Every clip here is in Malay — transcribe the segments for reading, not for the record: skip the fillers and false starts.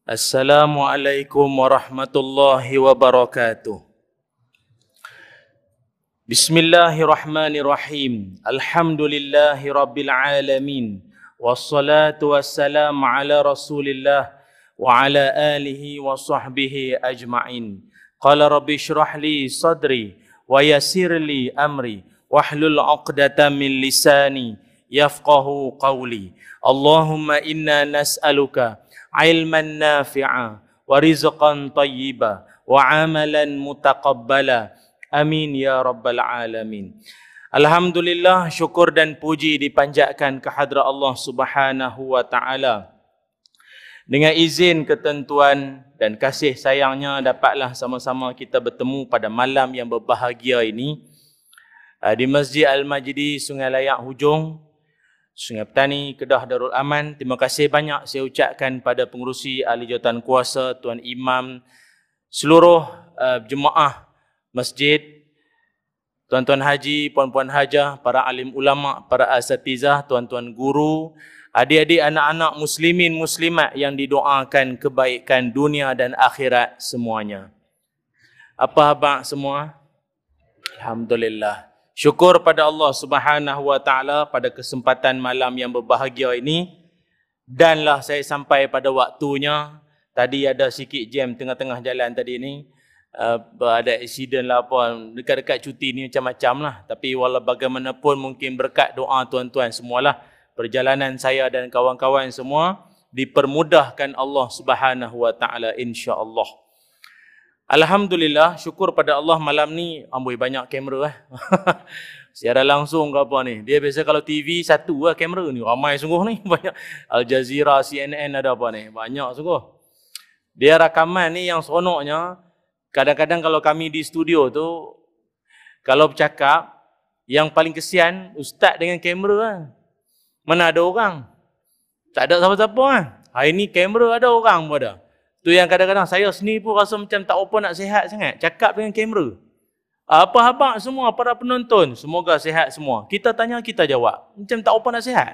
Assalamualaikum warahmatullahi wabarakatuh. Bismillahirrahmanirrahim. Alhamdulillahi rabbil alamin. Wassalatu wassalamu ala rasulillah wa ala alihi wa sahbihi ajma'in. Qala rabbi syrah li sadri wa yassir li amri wahlul 'uqdatam min lisani yafqahu qawli. Allahumma inna nas'aluka ilman nafi'a wa rizqan tayyiba wa amalan mutaqabbala. Amin ya rabbal alamin. Alhamdulillah, syukur dan puji dipanjatkan ke hadrat Allah Subhanahu wa taala. Dengan izin, ketentuan dan kasih sayangnya, dapatlah sama-sama kita bertemu pada malam yang berbahagia ini di Masjid Al-Majdi, Sungai Layak Hujung, Sungai Petani, Kedah Darul Aman. Terima kasih banyak saya ucapkan pada pengerusi ahli jawatan kuasa, Tuan Imam, seluruh jemaah masjid, tuan-tuan haji, puan-puan hajah, para alim ulama, para asatizah, tuan-tuan guru, adik-adik anak-anak muslimin muslimat yang didoakan kebaikan dunia dan akhirat semuanya. Apa khabar semua? Alhamdulillah. Syukur pada Allah Subhanahu wa taala pada kesempatan malam yang berbahagia ini. Danlah saya sampai pada waktunya. Tadi ada sikit jam tengah-tengah jalan tadi ni. Ada accident lah apa. Dekat-dekat cuti ni macam-macam lah. Tapi walau bagaimanapun mungkin berkat doa tuan-tuan semualah. Perjalanan saya dan kawan-kawan semua dipermudahkan Allah Subhanahu wa taala, insya-Allah. Alhamdulillah, syukur pada Allah malam ni amboi banyak kamera Siaran langsung ke apa ni. Dia biasa kalau TV satu lah kamera ni. Ramai sungguh ni. Banyak. Al Jazeera, CNN ada apa ni. Banyak sungguh. Dia rakaman ni yang seronoknya. Kadang-kadang kalau kami di studio tu, kalau bercakap, yang paling kesian ustaz dengan kamera lah. Mana ada orang? Tak ada siapa-siapa kan. Hari ni kamera ada, orang pun ada. Tu yang kadang-kadang saya sendiri pun rasa macam tak apa nak sihat sangat. Cakap dengan kamera. Apa khabar semua para penonton? Semoga sihat semua. Kita tanya, kita jawab. Macam tak apa nak sihat.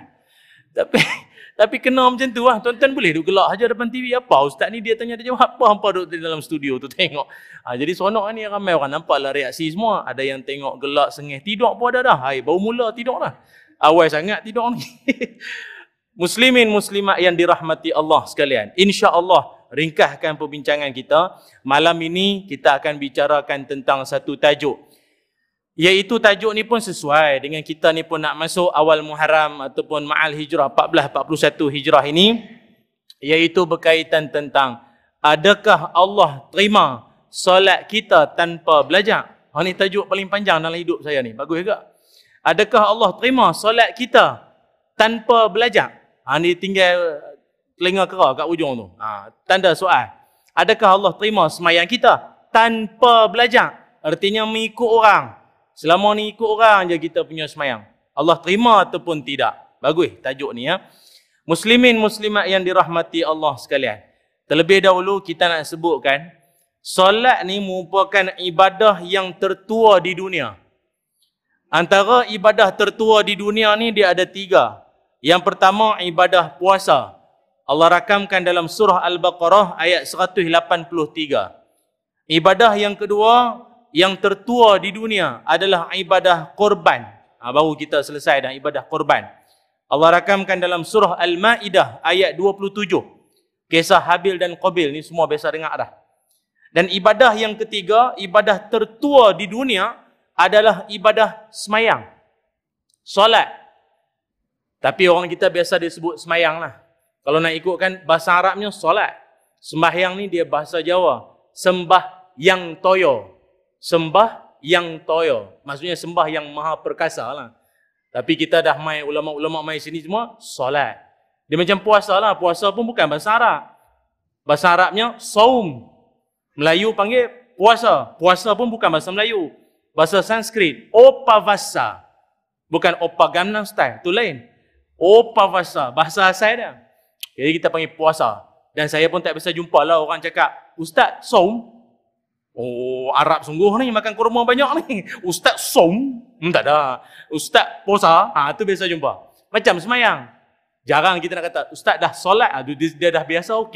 Tapi kena macam tu lah. Tuan-tuan boleh duduk gelak saja depan TV. Apa ustaz ni dia tanya, dia jawab. Apa hampa duduk di dalam studio tu tengok. Jadi seronok ni ramai orang nampaklah reaksi semua. Ada yang tengok gelak sengih. Tidur pun ada dah. Hai, baru mula tidur dah. Awal sangat tidur ni. Muslimin muslimat yang dirahmati Allah sekalian. InsyaAllah, ringkaskan perbincangan kita. Malam ini kita akan bicarakan tentang satu tajuk. Iaitu tajuk ni pun sesuai dengan kita ni pun nak masuk awal Muharram ataupun Ma'al Hijrah 1441 Hijrah ini. Iaitu berkaitan tentang adakah Allah terima solat kita tanpa belajar? Ini tajuk paling panjang dalam hidup saya ni. Bagus juga. Adakah Allah terima solat kita tanpa belajar? Ini tinggal telinga kera kat ujung tu. Tanda soal. Adakah Allah terima semayang kita tanpa belajar? Artinya mengikut orang. Selama ni ikut orang je kita punya semayang. Allah terima ataupun tidak? Bagus tajuk ni ya. Muslimin muslimat yang dirahmati Allah sekalian. Terlebih dahulu kita nak sebutkan, solat ni merupakan ibadah yang tertua di dunia. Antara ibadah tertua di dunia ni dia ada 3. Yang pertama ibadah puasa. Allah rakamkan dalam surah Al-Baqarah ayat 183. Ibadah yang kedua yang tertua di dunia adalah ibadah korban. Baru kita selesai dengan ibadah korban. Allah rakamkan dalam surah Al-Ma'idah ayat 27. Kisah Habil dan Qabil ni semua biasa dengar dah. Dan ibadah yang ketiga, ibadah tertua di dunia adalah ibadah semayang. Solat. Tapi orang kita biasa disebut semayang lah. Kalau nak ikutkan bahasa Arabnya solat. Sembahyang ni dia bahasa Jawa. Sembah yang toyo. Sembah yang toyo. Maksudnya sembah yang maha perkasa lah. Tapi kita dah mai ulama-ulama mai sini semua solat. Dia macam puasa lah. Puasa pun bukan bahasa Arab. Bahasa Arabnya saum. Melayu panggil puasa. Puasa pun bukan bahasa Melayu. Bahasa Sanskrit. Opavasa. Bukan Opa Gangnam Style. Itu lain. Opavasa. Bahasa asal dia. Jadi kita panggil puasa. Dan saya pun tak biasa jumpa lah orang cakap, Ustaz, saum? Oh, Arab sungguh ni, makan kurma banyak ni. Ustaz, saum? Tak ada. Ustaz, puasa? Tu biasa jumpa. Macam semayang. Jarang kita nak kata, Ustaz dah solat, dia dah biasa, okey lah.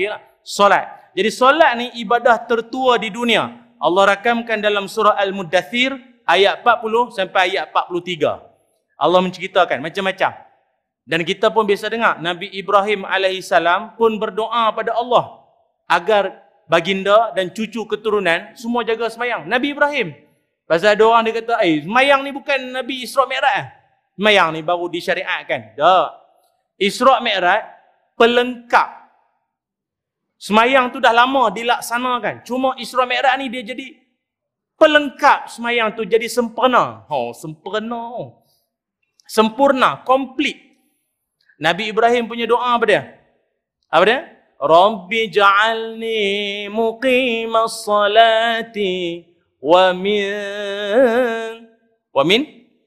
solat. Jadi solat ni ibadah tertua di dunia. Allah rakamkan dalam surah Al-Muddathir ayat 40 sampai ayat 43. Allah menceritakan macam-macam. Dan kita pun biasa dengar Nabi Ibrahim alaihissalam pun berdoa pada Allah agar baginda dan cucu keturunan semua jaga semayang. Nabi Ibrahim. Pasal ada orang dia kata, semayang ni bukan Nabi Isra Mi'raj. Semayang ni baru disyariatkan. Tak. Isra Mi'raj pelengkap. Semayang tu dah lama dilaksanakan. Cuma Isra Mi'raj ni dia jadi pelengkap semayang tu, jadi sempurna. Sempurna. Sempurna, komplit. Nabi Ibrahim punya doa apa dia? Apa dia? Rabbi ja'alni muqimas salati wa min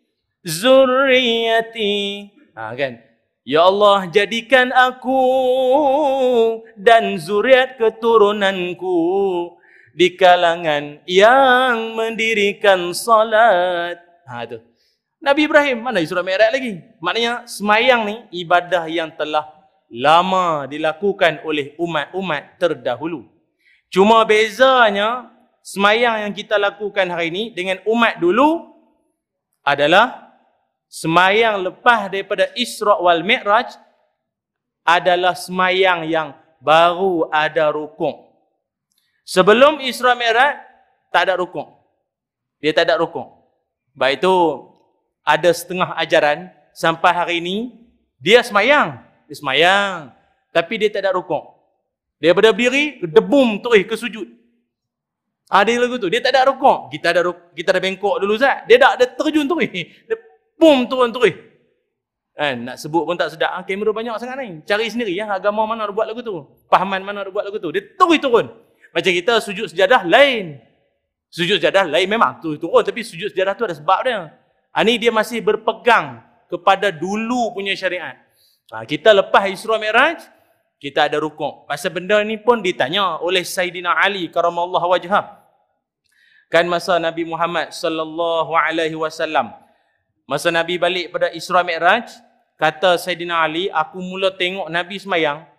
zurriyati. Kan? Ya Allah, jadikan aku dan zuriat keturunanku di kalangan yang mendirikan salat. Tu. Nabi Ibrahim, mana surah Mi'raj lagi? Maknanya semayang ni ibadah yang telah lama dilakukan oleh umat-umat terdahulu. Cuma bezanya semayang yang kita lakukan hari ini dengan umat dulu adalah semayang lepas daripada Isra wal Mi'raj adalah semayang yang baru ada rukuk. Sebelum Isra Mi'raj tak ada rukuk. Dia tak ada rukuk. Baik itu ada setengah ajaran sampai hari ini dia semayang. Dia semayang. Tapi dia tak ada rukuk. Dia pada berdiri, debum terus ke sujud. Dia lagu tu. Dia tak ada rukuk. Kita ada bengkok dulu Zat. Dia tak ada terjun terus. Dia boom turun terus. Nak sebut pun tak sedap. Kamera banyak sangat ni. Cari sendiri ya, agama mana ada buat lagu tu. Pahaman mana ada buat lagu tu. Dia terus turun. Macam kita sujud sejadah lain. Sujud sejadah lain memang turun. Tapi sujud sejadah tu ada sebab dia. Ni dia masih berpegang kepada dulu punya syariat. Kita lepas Isra Mi'raj, kita ada rukuk. Pasal benda ni pun ditanya oleh Sayyidina Ali karamallahu wajhah. Kan masa Nabi Muhammad sallallahu alaihi wasallam, masa Nabi balik pada Isra Mi'raj, kata Sayyidina Ali, aku mula tengok Nabi semayang,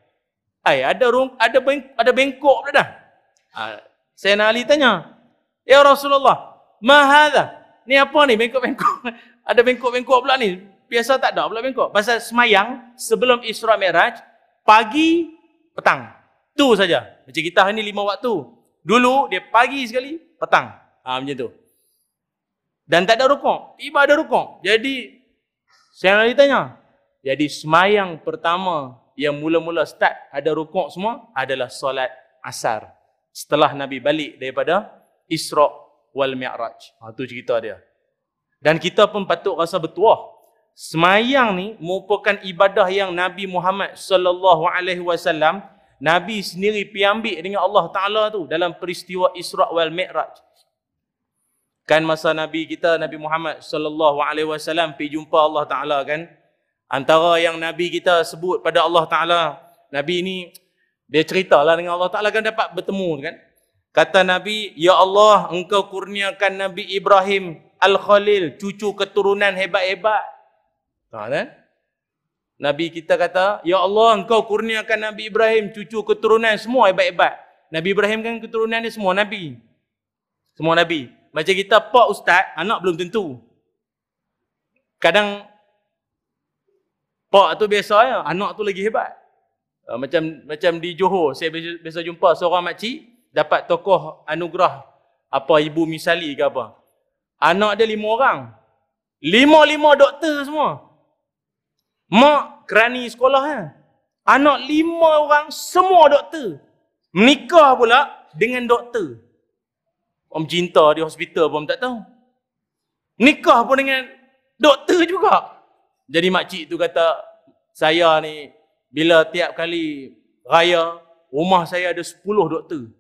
ada bengkok pula dah. Sayyidina Ali tanya, ya Rasulullah, ma hadha? Ni apa ni bengkok-bengkok? Ada bengkok-bengkok pula ni. Biasa tak ada pula bengkok. Pasal semayang sebelum Isra Mi'raj, pagi, petang. Tu saja. Macam kita hari ni 5 waktu. Dulu dia pagi sekali, petang. Macam tu. Dan tak ada rukuk. Tiba ada rukuk. Jadi, saya nak ditanya. Jadi semayang pertama yang mula-mula start ada rukuk semua adalah solat asar. Setelah Nabi balik daripada Isra wal Mi'raj. Tu cerita dia. Dan kita pun patut rasa bertuah. Semayang ni merupakan ibadah yang Nabi Muhammad sallallahu alaihi wasallam Nabi sendiri pergi ambil dengan Allah Taala tu dalam peristiwa Isra wal Mi'raj. Kan masa Nabi kita Nabi Muhammad sallallahu alaihi wasallam pergi jumpa Allah Taala kan. Antara yang Nabi kita sebut pada Allah Taala, Nabi ni dia ceritalah dengan Allah Taala kan dapat bertemu kan. Kata Nabi, ya Allah, engkau kurniakan Nabi Ibrahim Al-Khalil, cucu keturunan hebat-hebat. Kan? Nabi kita kata, ya Allah, engkau kurniakan Nabi Ibrahim, cucu keturunan semua hebat-hebat. Nabi Ibrahim kan keturunan dia semua Nabi. Semua Nabi. Macam kita, pak ustaz, anak belum tentu. Kadang, pak tu biasa ya, anak tu lagi hebat. Macam di Johor, saya biasa jumpa seorang makcik, dapat tokoh anugerah apa ibu misali ke apa. Anak dia 5 orang. 5 doktor semua. Mak kerani sekolah kan. Anak 5 orang semua doktor. Menikah pula dengan doktor. Om cinta di hospital pun tak tahu. Nikah pun dengan doktor juga. Jadi makcik tu kata, saya ni bila tiap kali raya, rumah saya ada 10 doktor.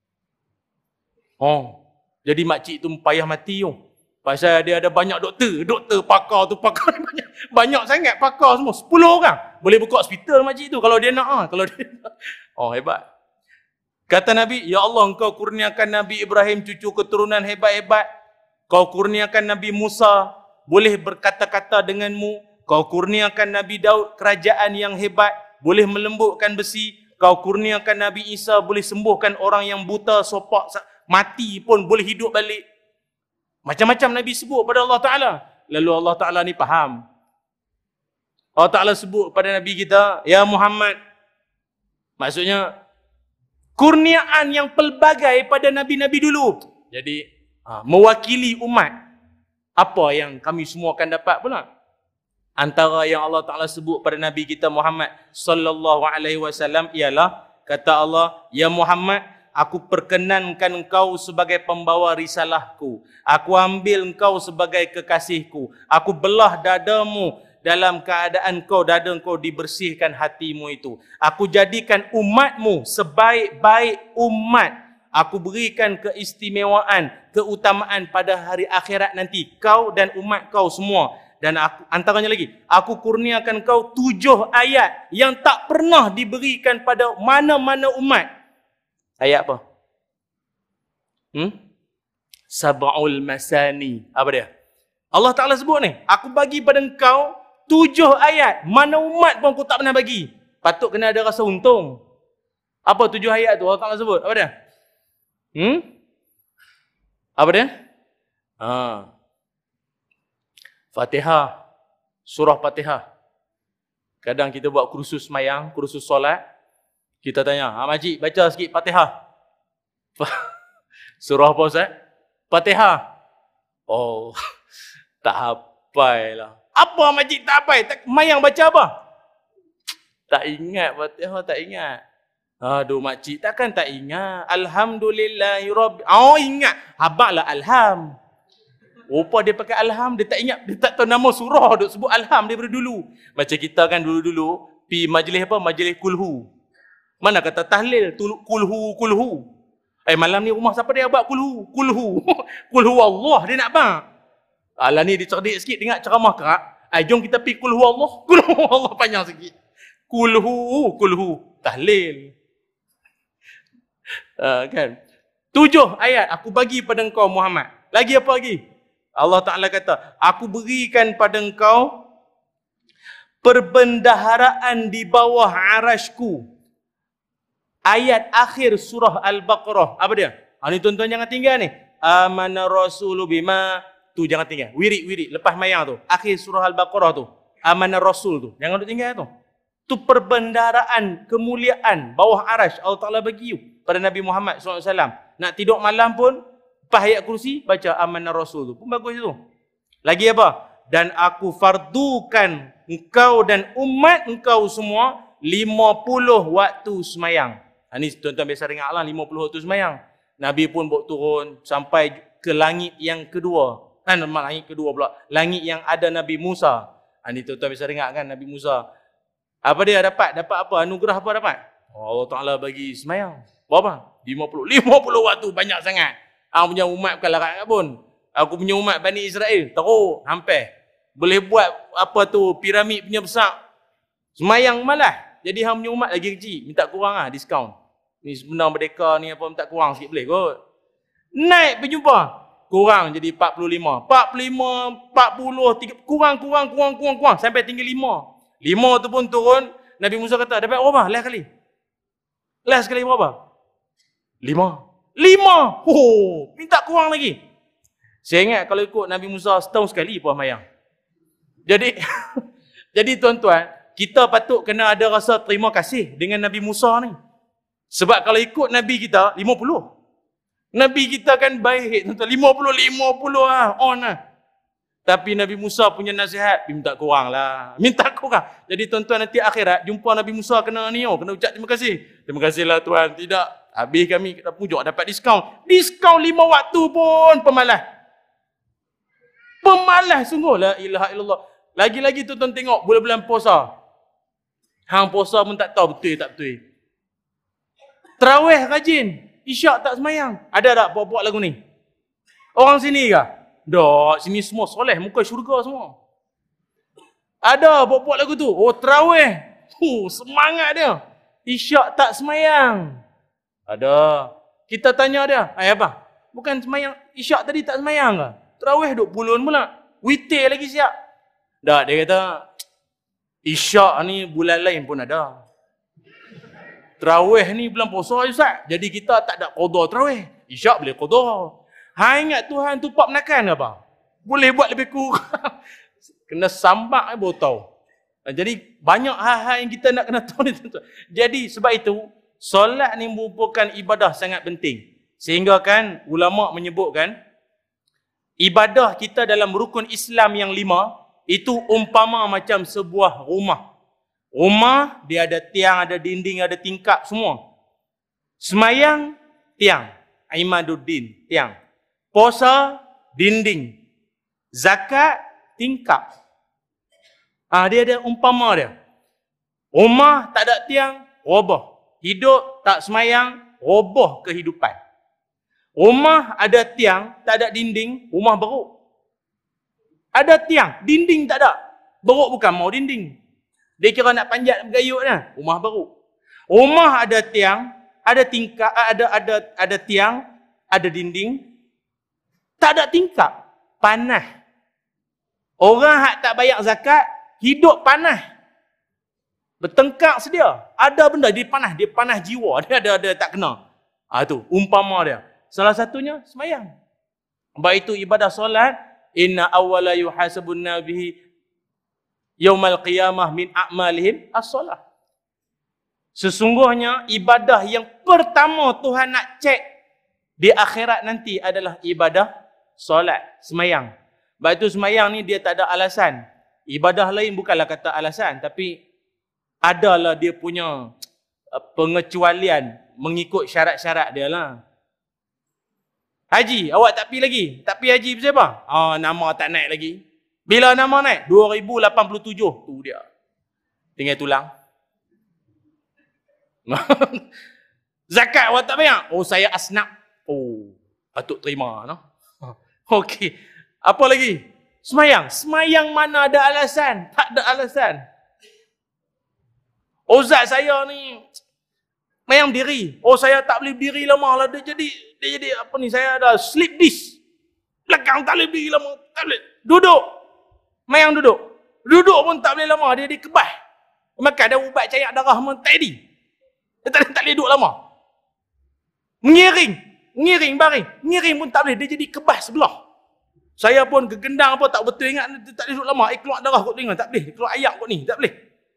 Jadi makcik tu payah mati tu. Pasal dia ada banyak doktor. Doktor pakar tu pakar banyak. Banyak sangat pakar semua. 10 orang. Boleh buka hospital makcik tu kalau dia nak. Kalau dia nak. Hebat. Kata Nabi, ya Allah, engkau kurniakan Nabi Ibrahim cucu keturunan hebat-hebat. Kau kurniakan Nabi Musa boleh berkata-kata denganmu. Kau kurniakan Nabi Daud kerajaan yang hebat, boleh melembutkan besi. Kau kurniakan Nabi Isa boleh sembuhkan orang yang buta, sopak, mati pun boleh hidup balik. Macam-macam Nabi sebut pada Allah Ta'ala. Lalu Allah Ta'ala ni faham. Allah Ta'ala sebut pada Nabi kita, Ya Muhammad. Maksudnya, kurniaan yang pelbagai pada Nabi-Nabi dulu. Jadi, mewakili umat. Apa yang kami semua akan dapat pula? Antara yang Allah Ta'ala sebut pada Nabi kita Muhammad sallallahu alaihi wasallam ialah, kata Allah, Ya Muhammad, aku perkenankan engkau sebagai pembawa risalahku. Aku ambil engkau sebagai kekasihku. Aku belah dadamu dalam keadaan dada engkau dibersihkan hatimu itu. Aku jadikan umatmu sebaik-baik umat. Aku berikan keistimewaan, keutamaan pada hari akhirat nanti. Kau dan umat kau semua. Dan aku, antaranya lagi, aku kurniakan kau 7 ayat yang tak pernah diberikan pada mana-mana umat. Ayat apa? Sab'ul masani. Apa dia? Allah Ta'ala sebut ni, aku bagi pada engkau 7 ayat. Mana umat pun aku tak pernah bagi. Patut kena ada rasa untung. Apa 7 ayat tu Allah Ta'ala sebut? Apa dia? Apa dia? Fatihah. Surah Fatihah. Kadang kita buat kursus semayang, kursus solat. Kita tanya, Makcik baca sikit Fatihah. Surah apa Ustaz? Fatihah. Oh, tak hafal lah. Apa Makcik tak hafal? Mayang baca apa? Tak ingat Fatihah, tak ingat. Aduh Makcik, takkan tak ingat. Alhamdulillahirabbil. Oh ingat. Habaklah Alham. Rupa dia pakai Alham, dia tak ingat, dia tak tahu nama surah, duk sebut Alham daripada dulu. Macam kita kan dulu-dulu, pergi majlis apa? Majlis kulhu. Mana kata tahlil, kulhu. Malam ni rumah siapa dia buat kulhu? Kulhu Allah dia nak bang. Alah ni dia cerdik sikit, dengar ceramah kerak. Jom kita pergi kulhu Allah. Kulhu Allah panjang sikit. Kulhu. Tahlil. Kan? 7 ayat aku bagi pada engkau Muhammad. Lagi apa lagi? Allah Ta'ala kata, aku berikan pada engkau perbendaharaan di bawah arasku. Ayat akhir surah Al-Baqarah. Apa dia? Ni tuan-tuan jangan tinggal ni. Amana rasulu bima. Tu jangan tinggal. Wirid. Lepas mayang tu. Akhir surah Al-Baqarah tu. Amana rasul tu. Jangan duk tinggal tu. Tu perbendaharaan, kemuliaan bawah arash Allah Ta'ala bagi pada Nabi Muhammad SAW. Nak tidur malam pun, lepas ayat kursi, baca amanah rasul tu. Pun bagus tu. Lagi apa? Dan aku fardukan engkau dan umat engkau semua 50 waktu semayang. Ini tuan-tuan biasa dengar lah, 50 waktu semayang. Nabi pun bawa turun sampai ke langit yang kedua. Langit kedua pula. Langit yang ada Nabi Musa. Ini tuan-tuan biasa dengar kan, Nabi Musa. Apa dia dapat? Dapat apa? Anugerah apa dapat? Allah Ta'ala bagi semayang. Berapa? 50 waktu, banyak sangat. Aku punya umat bukan larat pun. Aku punya umat Bani Israel. Teruk, hampir. Boleh buat apa tu, piramid punya besar. Semayang malah. Jadi hang punya umat lagi kecil. Minta kurang lah, diskaun. Ni sebenar merdeka ni apa, minta kurang sikit boleh kot. Naik berjumpa. Kurang jadi 45. 45, 40, 30. Kurang. Sampai tinggal 5. 5 tu pun turun. Nabi Musa kata, dapat berapa? Last kali. Last kali berapa? 5. Minta kurang lagi. Saya ingat kalau ikut Nabi Musa setahun sekali puas mayang. Jadi tuan-tuan, kita patut kena ada rasa terima kasih dengan Nabi Musa ni. Sebab kalau ikut Nabi kita 50. Nabi kita kan baik, tuan-tuan. 50 lah, on lah. Tapi Nabi Musa punya nasihat, minta kurang lah. Minta kurang. Jadi tuan-tuan nanti akhirat, jumpa Nabi Musa kena ni, kena ucap terima kasih. Terima kasihlah Tuhan. Tidak. Habis kami kita pujuk dapat diskaun. Diskaun 5 waktu pun pemalas. Pemalas sungguh. La ilaha illallah. Lagi-lagi tuan-tuan tengok bulan-bulan puasa. Hang puasa pun tak tahu betul tak betul. Tarawih rajin. Isyak tak semayang. Ada tak buat-buat lagu ni? Orang sini ke? Tak. Sini semua soleh. Muka syurga semua. Ada buat-buat lagu tu. Oh tarawih. Semangat dia. Isyak tak semayang. Ada. Kita tanya dia, apa? Bukan semayang, isyak tadi tak semayang ke? Tarawih duk pulun pula. Witir lagi siap. Tak, dia kata, isyak ni bulan lain pun ada. Tarawih ni bulan puasa Ustaz. Jadi kita tak ada qada tarawih. Isyak boleh qada. Ingat Tuhan tu pak menakan apa? Boleh buat lebih kurang. Kena sambak baru tahu. Jadi banyak hal-hal yang kita nak kena tahu ni tuan-tuan. Jadi sebab itu solat ni merupakan ibadah sangat penting. Sehingga kan ulama menyebutkan ibadah kita dalam rukun Islam yang 5 itu umpama macam sebuah rumah. Rumah, dia ada tiang, ada dinding, ada tingkap, semua. Semayang, tiang. Imaduddin, tiang. Puasa, dinding. Zakat, tingkap. Dia ada umpama dia. Rumah, tak ada tiang, roboh. Hidup, tak semayang, roboh kehidupan. Rumah, ada tiang, tak ada dinding, rumah beruk. Ada tiang, dinding tak ada. Beruk bukan mau dinding. Dia kira nak panjat bergayut dah. Rumah baru. Rumah ada tiang, ada tingkap, ada tiang, ada dinding. Tak ada tingkap. Panas. Orang hak tak bayar zakat, hidup panas. Bertengkar sedia. Ada benda dia panas jiwa. Dia ada tak kena. Tu umpama dia. Salah satunya semayang. Baik itu ibadah solat, inna awwala yuhasabun nabihi Yaumal qiyamah min a'malihim as-solah. Sesungguhnya ibadah yang pertama Tuhan nak cek di akhirat nanti adalah ibadah solat, semayang. Sebab itu semayang ni dia tak ada alasan. Ibadah lain bukanlah kata alasan, tapi adalah dia punya pengecualian mengikut syarat-syarat dia lah. Haji, awak tak pergi lagi? Tak pergi haji pasal apa? Nama tak naik lagi. Bila nama naik? 2087. Tu dia. Tinggal tulang. Zakat awak tak bayar? Saya asnaf. Patut terima. No? Okey. Apa lagi? Semayang. Semayang mana ada alasan? Tak ada alasan. Ustaz saya ni semayang diri. Saya tak boleh berdiri lama lah. Dia jadi apa ni? Saya ada sleep disc. Belakang tak boleh berdiri lama. Tak boleh. Duduk. Mayang duduk. Duduk pun tak boleh lama. Dia dikebas. Maka ada ubat cair darah pun tak jadi. Dia tak boleh duduk lama. Mengiring baring. Mengiring pun tak boleh. Dia jadi kebas sebelah. Saya pun kegendang apa tak betul ingat. Dia tak boleh duduk lama. Keluar darah kot telinga. Tak boleh. Keluar ayak kot ni. Tak boleh.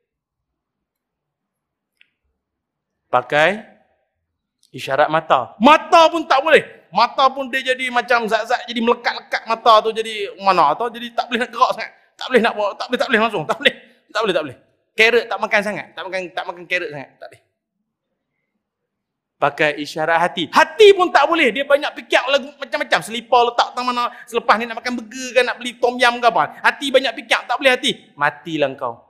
Pakai isyarat mata. Mata pun tak boleh. Mata pun dia jadi macam zat-zat. Jadi melekat-lekat mata tu jadi mana. Atau jadi tak boleh nak gerak sangat. Tak boleh nak bawa, tak boleh langsung. Tak boleh. Carrot tak makan sangat. Tak makan carrot sangat. Tak boleh. Pakai isyarat hati. Hati pun tak boleh. Dia banyak fikir lagu macam-macam. Selipar letak tang mana. Selepas ni nak makan burger kan, nak beli tom yum ke apa. Hati banyak fikir. Tak boleh hati. Matilah kau.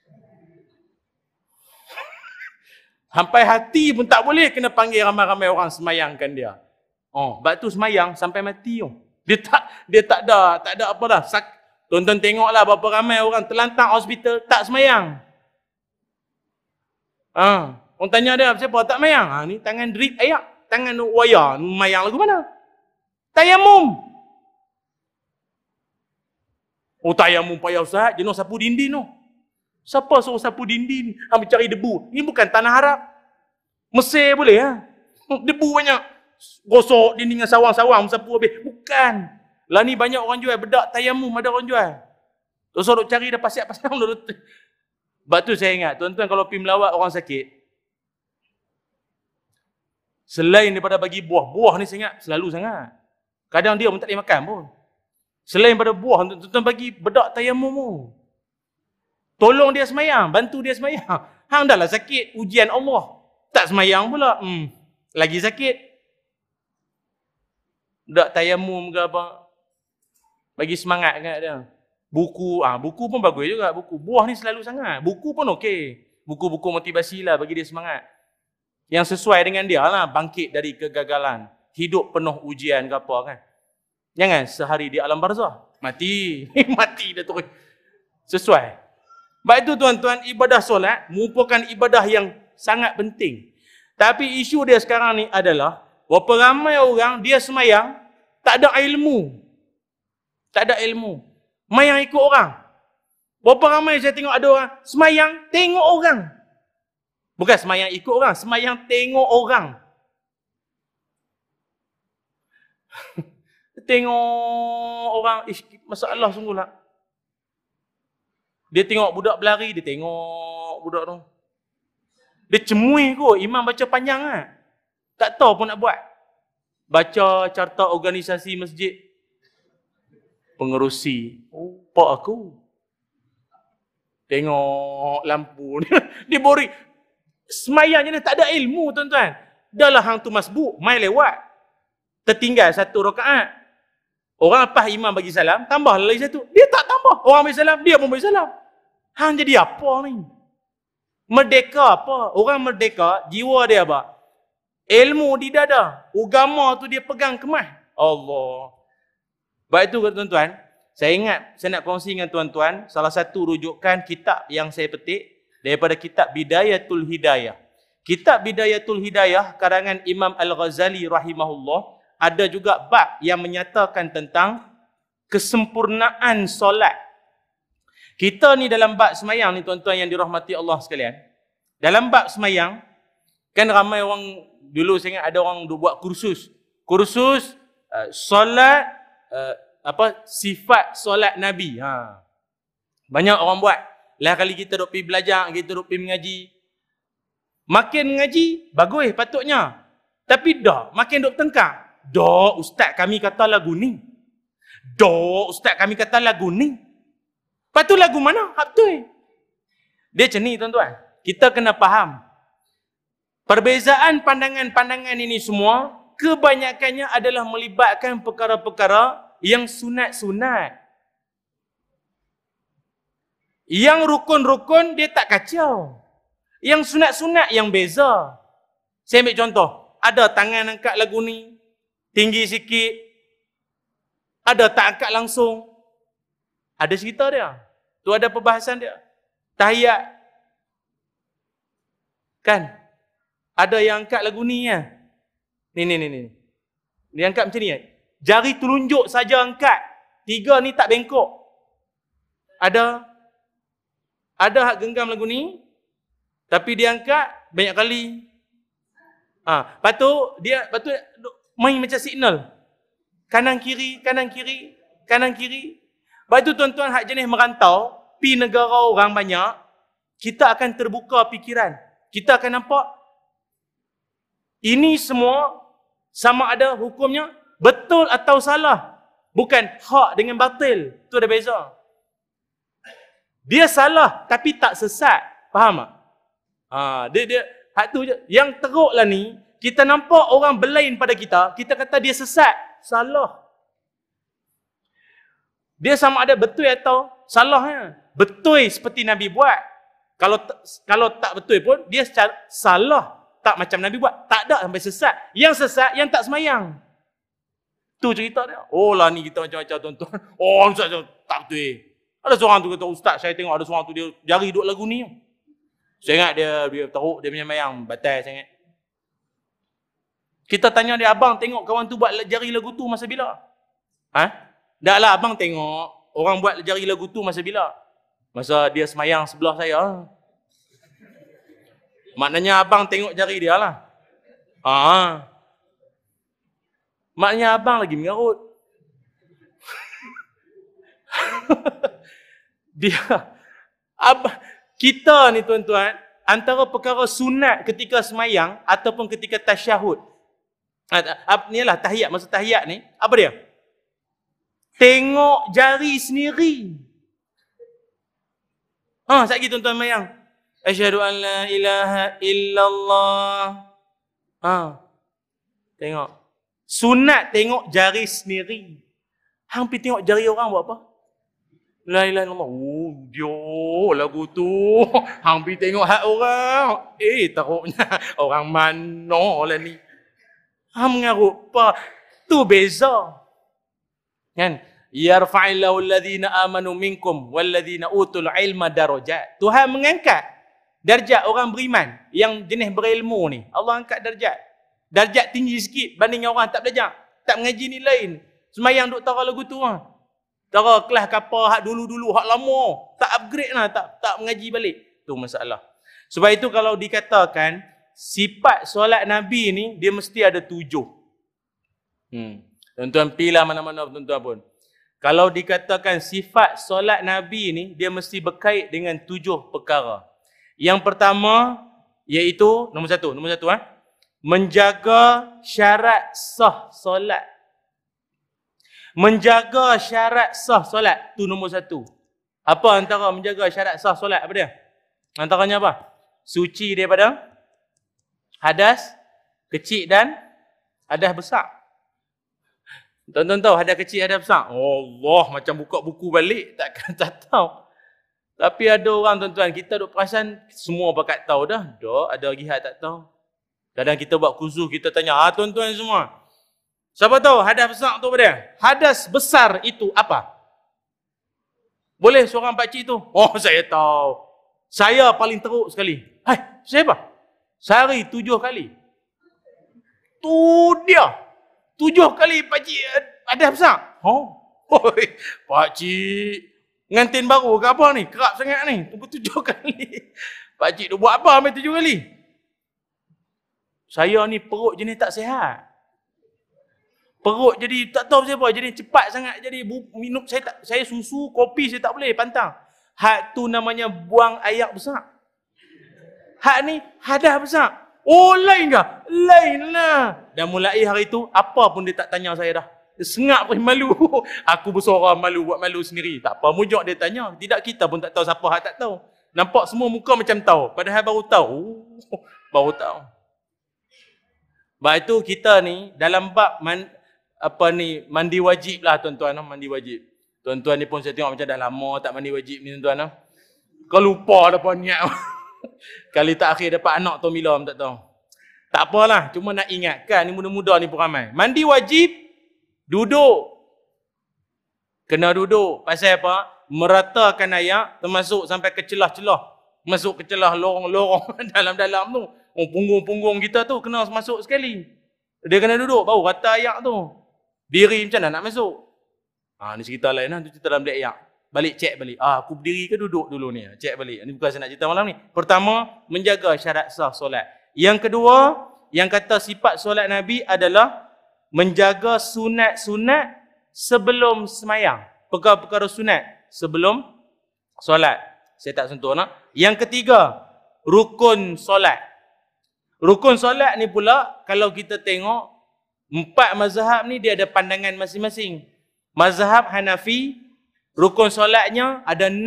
Sampai hati pun tak boleh. Kena panggil ramai-ramai orang semayangkan dia. Sebab tu semayang sampai mati. Dia tak ada apa dah. Tonton tengoklah berapa ramai orang terlantar hospital tak semayang. Orang tanya dia, siapa tak semayang? Ni tangan drip air, tangan wayar. Semayang lagu mana? Tayamum. Tayamum payah Ustaz, jenuh sapu dinding tu. Siapa suruh sapu dinding? Ambil cari debu. Ni bukan tanah Arab. Mesir boleh ha? Debu banyak. Gosok dinding dengan sawang-sawang, sapu habis. Bukan. Lah ni banyak orang jual bedak tayamum, ada orang jual. Terus duk cari dah pasang dulu. Sebab tu saya ingat, tuan-tuan kalau pergi melawat orang sakit, selain daripada bagi buah ni saya ingat selalu sangat. Kadang dia pun tak boleh makan pun. Selain daripada buah, tuan-tuan bagi bedak tayamum tu. Tolong dia semayang, bantu dia semayang. Hang dah lah sakit, ujian Allah. Tak semayang pula. Lagi sakit. Bedak tayamum ke apa. Bagi semangat kat dia. Buku pun bagus juga. Buku. Buah ni selalu sangat. Buku pun okey. Buku-buku motivasi lah bagi dia semangat. Yang sesuai dengan dia lah. Bangkit dari kegagalan. Hidup penuh ujian ke apa kan. Jangan sehari di alam barzah. Mati. Mati dah terus. Sesuai. Sebab itu tuan-tuan, ibadah solat merupakan ibadah yang sangat penting. Tapi isu dia sekarang ni adalah berapa ramai orang dia semayang tak ada ilmu. Tak ada ilmu. Mayang ikut orang. Berapa ramai saya tengok ada orang semayang tengok orang. Bukan semayang ikut orang, semayang tengok orang. Tengok orang, masalah sungguh lah. Dia tengok budak berlari, dia tengok budak tu. Dia cemui kot, imam baca panjang lah. Tak tahu pun nak buat. Baca carta organisasi masjid. Pengerusi. Oh, pak aku. Tengok lampu ni. Dia boring. Semayang je tak ada ilmu tuan-tuan. Dah lah hang tu masbuk, main lewat. Tertinggal satu rakaat. Orang lepas imam bagi salam, tambah lagi satu. Dia tak tambah. Orang bagi salam, dia pun bagi salam. Hang jadi apa ni? Merdeka apa? Orang merdeka, jiwa dia apa? Ilmu di dada. Agama tu dia pegang kemah. Allah. Baik itu tuan-tuan, saya ingat, saya nak kongsi dengan tuan-tuan, salah satu rujukan kitab yang saya petik daripada kitab Bidayatul Hidayah. Kitab Bidayatul Hidayah karangan Imam Al-Ghazali rahimahullah, ada juga bab yang menyatakan tentang kesempurnaan solat. Kita ni dalam bab semayang ni tuan-tuan yang dirahmati Allah sekalian. Dalam bab semayang, kan ramai orang, dulu saya ingat ada orang buat kursus. Kursus solat, sifat solat Nabi. Banyak orang buat. Lah kali kita duk pergi belajar, kita duk pergi mengaji. Makin mengaji, bagus patutnya. Tapi dah, makin duk tengkar. Dah, ustaz kami kata lagu ni. Dah, ustaz kami kata lagu ni. Lepas tu lagu mana? Hak betul. Dia macam ni tuan-tuan. Kita kena faham. Perbezaan pandangan-pandangan ini semua, kebanyakannya adalah melibatkan perkara-perkara yang sunat-sunat. Yang rukun-rukun dia tak kacau. Yang sunat-sunat yang beza. Saya ambil contoh. Ada tangan angkat lagu ni, tinggi sikit. Ada tak angkat langsung. Ada cerita dia. Tu ada perbahasan dia. Tahiyat. Kan? Ada yang angkat lagu ni ya. Ni. Dia angkat macam ni ya. Jari telunjuk saja angkat. 3 ni tak bengkok. Ada hak genggam lagu ni. Tapi dia angkat banyak kali. Lepas tu main macam signal. Kanan kiri, kanan kiri, kanan kiri. Lepas tu tuan-tuan hak jenis merantau, pi negara orang banyak, kita akan terbuka fikiran. Kita akan nampak ini semua sama ada hukumnya betul atau salah. Bukan hak dengan batil. Tu ada beza. Dia salah tapi tak sesat. Faham tak? Dia hak tu je. Yang teruklah ni, kita nampak orang berlain pada kita, kita kata dia sesat. Salah. Dia sama ada betul atau salahnya. Betul seperti Nabi buat. Kalau tak betul pun, dia secara salah. Tak macam Nabi buat. Tak ada sampai sesat. Yang sesat, yang tak semayang. Tu cerita dia. Oh lah ni kita macam-macam tuan-tuan. Oh ustaz tak betul. Ada seorang tu kata, ustaz saya tengok ada seorang tu dia jari duduk lagu ni. Saya ingat dia teruk, dia punya mayang. Batal saya ingat. Kita tanya dia, abang tengok kawan tu buat jari lagu tu masa bila? Dah lah abang tengok orang buat jari lagu tu masa bila? Masa dia semayang sebelah saya. Maknanya abang tengok jari dia lah. Maknanya abang lagi mengarut. Kita ni tuan-tuan, antara perkara sunat ketika semayang ataupun ketika tasyahud. Ni lah tahiyat, masa tahiyat ni, apa dia? Tengok jari sendiri. Sekejap tuan-tuan mayang. Asyhadu an la ilaha illallah. Tengok. Sunat tengok jari sendiri. Hampir tengok jari orang buat apa? La ilaha illallah. Dia lagu tu. Hampir tengok hak orang. Teruknya. Orang mana lah ni? Mengarut apa? Tu beza. Kan? Yarfa'illahu alladhina amanu minkum walladhina utul ilma darajat. Tuhan mengangkat darjat orang beriman yang jenis berilmu ni. Allah angkat darjat. Darjat tinggi sikit banding orang tak belajar, tak mengaji ni lain. Semayang duk tara lagu tu tara kelas kapal hak dulu-dulu, hak lama, tak upgrade lah, tak mengaji balik. Tu masalah. Sebab itu kalau dikatakan sifat solat Nabi ni dia mesti ada 7. Tuan-tuan pilih mana-mana tuan-tuan pun. Kalau dikatakan sifat solat Nabi ni dia mesti berkait dengan 7 perkara. Yang pertama iaitu nombor satu menjaga syarat sah solat. Menjaga syarat sah solat tu nombor 1. Apa antara menjaga syarat sah solat apa dia? Antaranya apa? Suci daripada hadas kecil dan hadas besar. Tuan-tuan tahu hadas kecil, hadas besar? Allah, macam buka buku balik takkan tak tahu. Tapi ada orang tuan-tuan, kita duk perasan semua pakat tahu dah. Tak, ada lagi hak tak tahu. Kadang kita buat kursus, kita tanya, tuan-tuan semua, siapa tahu hadas besar tu apa dia? Hadas besar itu apa? Boleh seorang pakcik tu? Oh, saya tahu. Saya paling teruk sekali. Hai, saya apa? Sehari 7 kali. Tu dia. 7 kali pakcik hadas besar. Oh, pakcik ngantin baru ke apa ni? Kerap sangat ni. Tunggu 7 kali. Pakcik tu buat apa sampai 7 kali? Saya ni perut jenis tak sihat. Perut jadi tak tahu siapa, jadi cepat sangat jadi minum saya susu, kopi saya tak boleh pantang. Hak tu namanya buang air besar. Hak ni hadas besar. Oh, lain ke? Lain lah. Dan mulai hari tu apa pun dia tak tanya saya dah. Dia sengak pun malu. Aku bersuara malu, buat malu sendiri. Tak apa, mujak dia tanya. Tidak, kita pun tak tahu siapa hak tak tahu. Nampak semua muka macam tahu. Padahal baru tahu. Baru tahu. Sebab itu kita ni dalam bab mandi wajib lah tuan-tuan, mandi wajib. Tuan-tuan ni pun saya tengok macam dah lama tak mandi wajib ni tuan-tuan. Kau lupa dah pun niat. Kali tak akhir dapat anak tu bila tak tahu. Tak apalah, cuma nak ingatkan ni muda-muda ni pun ramai. Mandi wajib duduk. Kena duduk. Pasal apa? Meratakan air termasuk sampai ke celah-celah. Masuk ke celah lorong-lorong dalam-dalam tu. Oh, punggung-punggung kita tu kena masuk sekali. Dia kena duduk baru rata ayak tu. Diri macam mana nak masuk? Ni cerita lain lah. Cerita dalam bilik ayak. Balik cek balik. Aku berdiri ke duduk dulu ni? Cek balik. Ini bukan saya nak cerita malam ni. Pertama, menjaga syarat sah solat. Yang kedua, yang kata sifat solat Nabi adalah menjaga sunat-sunat sebelum semayang. Perkara-perkara sunat sebelum solat. Saya tak sentuh nak. Yang ketiga, rukun solat. Rukun solat ni pula, kalau kita tengok, 4 mazhab ni dia ada pandangan masing-masing. Mazhab Hanafi, rukun solatnya ada 6.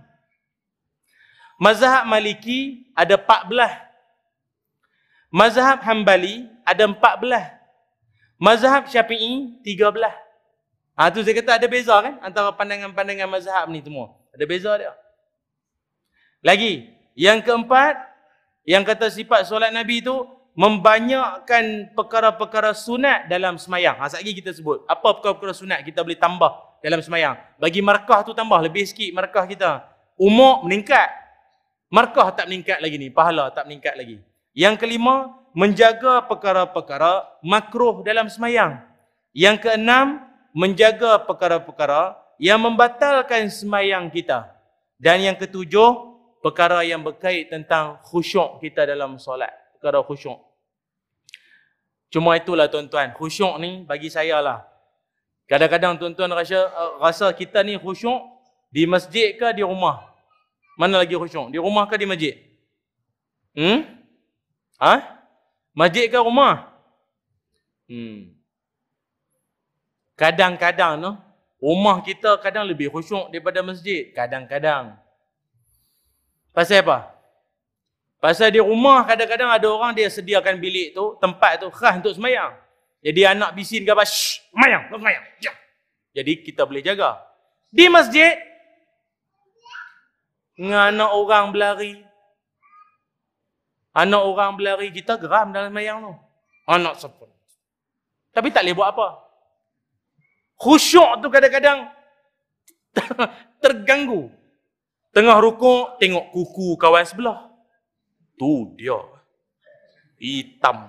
Mazhab Maliki ada 14. Mazhab Hambali ada 14. Mazhab Syafi'i 13. Tu saya kata ada beza kan antara pandangan-pandangan mazhab ni semua. Ada beza dia. Lagi, yang keempat, yang kata sifat solat Nabi tu membanyakkan perkara-perkara sunat dalam semayang. Sekejap lagi kita sebut. Apa perkara-perkara sunat kita boleh tambah dalam semayang. Bagi markah tu tambah lebih sikit markah kita. Umur meningkat. Markah tak meningkat lagi ni. Pahala tak meningkat lagi. Yang kelima, menjaga perkara-perkara makruh dalam semayang. Yang keenam, menjaga perkara-perkara yang membatalkan semayang kita. Dan yang ketujuh, perkara yang berkait tentang khusyuk kita dalam solat. Perkara khusyuk. Cuma itulah tuan-tuan. Khusyuk ni bagi saya lah. Kadang-kadang tuan-tuan rasa kita ni khusyuk di masjid ke di rumah? Mana lagi khusyuk? Di rumah ke di masjid? Masjid ke rumah? Kadang-kadang no, rumah kita kadang lebih khusyuk daripada masjid. Kadang-kadang. Pasal apa? Pasal di rumah kadang-kadang ada orang dia sediakan bilik tu, tempat tu khas untuk semayang. Jadi anak bisin ke apa? Shh, semayang, semayang. Jadi kita boleh jaga. Di masjid, anak orang berlari. Anak orang berlari, kita geram dalam semayang tu. Anak sepun. Tapi tak boleh buat apa. Khusyuk tu kadang-kadang terganggu. Tengah rukuk, tengok kuku kawan sebelah. Tu dia. Hitam.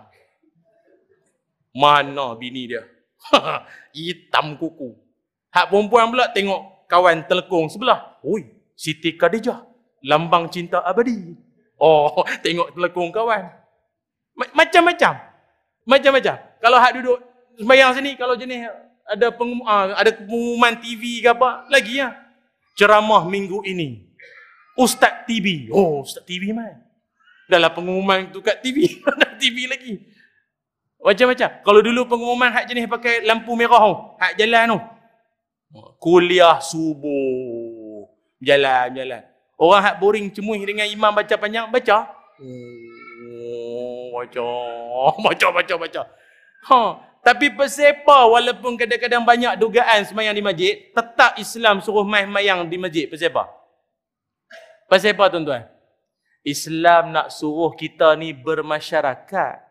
Mana bini dia? Hitam kuku. Hak perempuan pula tengok kawan telekung sebelah. Oi, Siti Khadijah. Lambang cinta abadi. Oh, tengok telekung kawan. Macam-macam. Macam-macam. Kalau hak duduk sembahyang sini, kalau jenis ada pengumuman TV ke apa, lagi ya. Ceramah minggu ini. Ustaz TV. Oh, Ustaz TV mana? Dahlah pengumuman tu kat TV. Ada TV lagi. Macam-macam. Kalau dulu pengumuman hak jenis pakai lampu merah tu. Hak jalan tu. Kuliah subuh. Jalan. Orang hak boring cemuih dengan imam baca panjang, baca. Oh, baca. Tapi persepa walaupun kadang-kadang banyak dugaan sembahyang di masjid, tetap Islam suruh mayang di masjid. Persepa. Persepa tuan-tuan. Islam nak suruh kita ni bermasyarakat.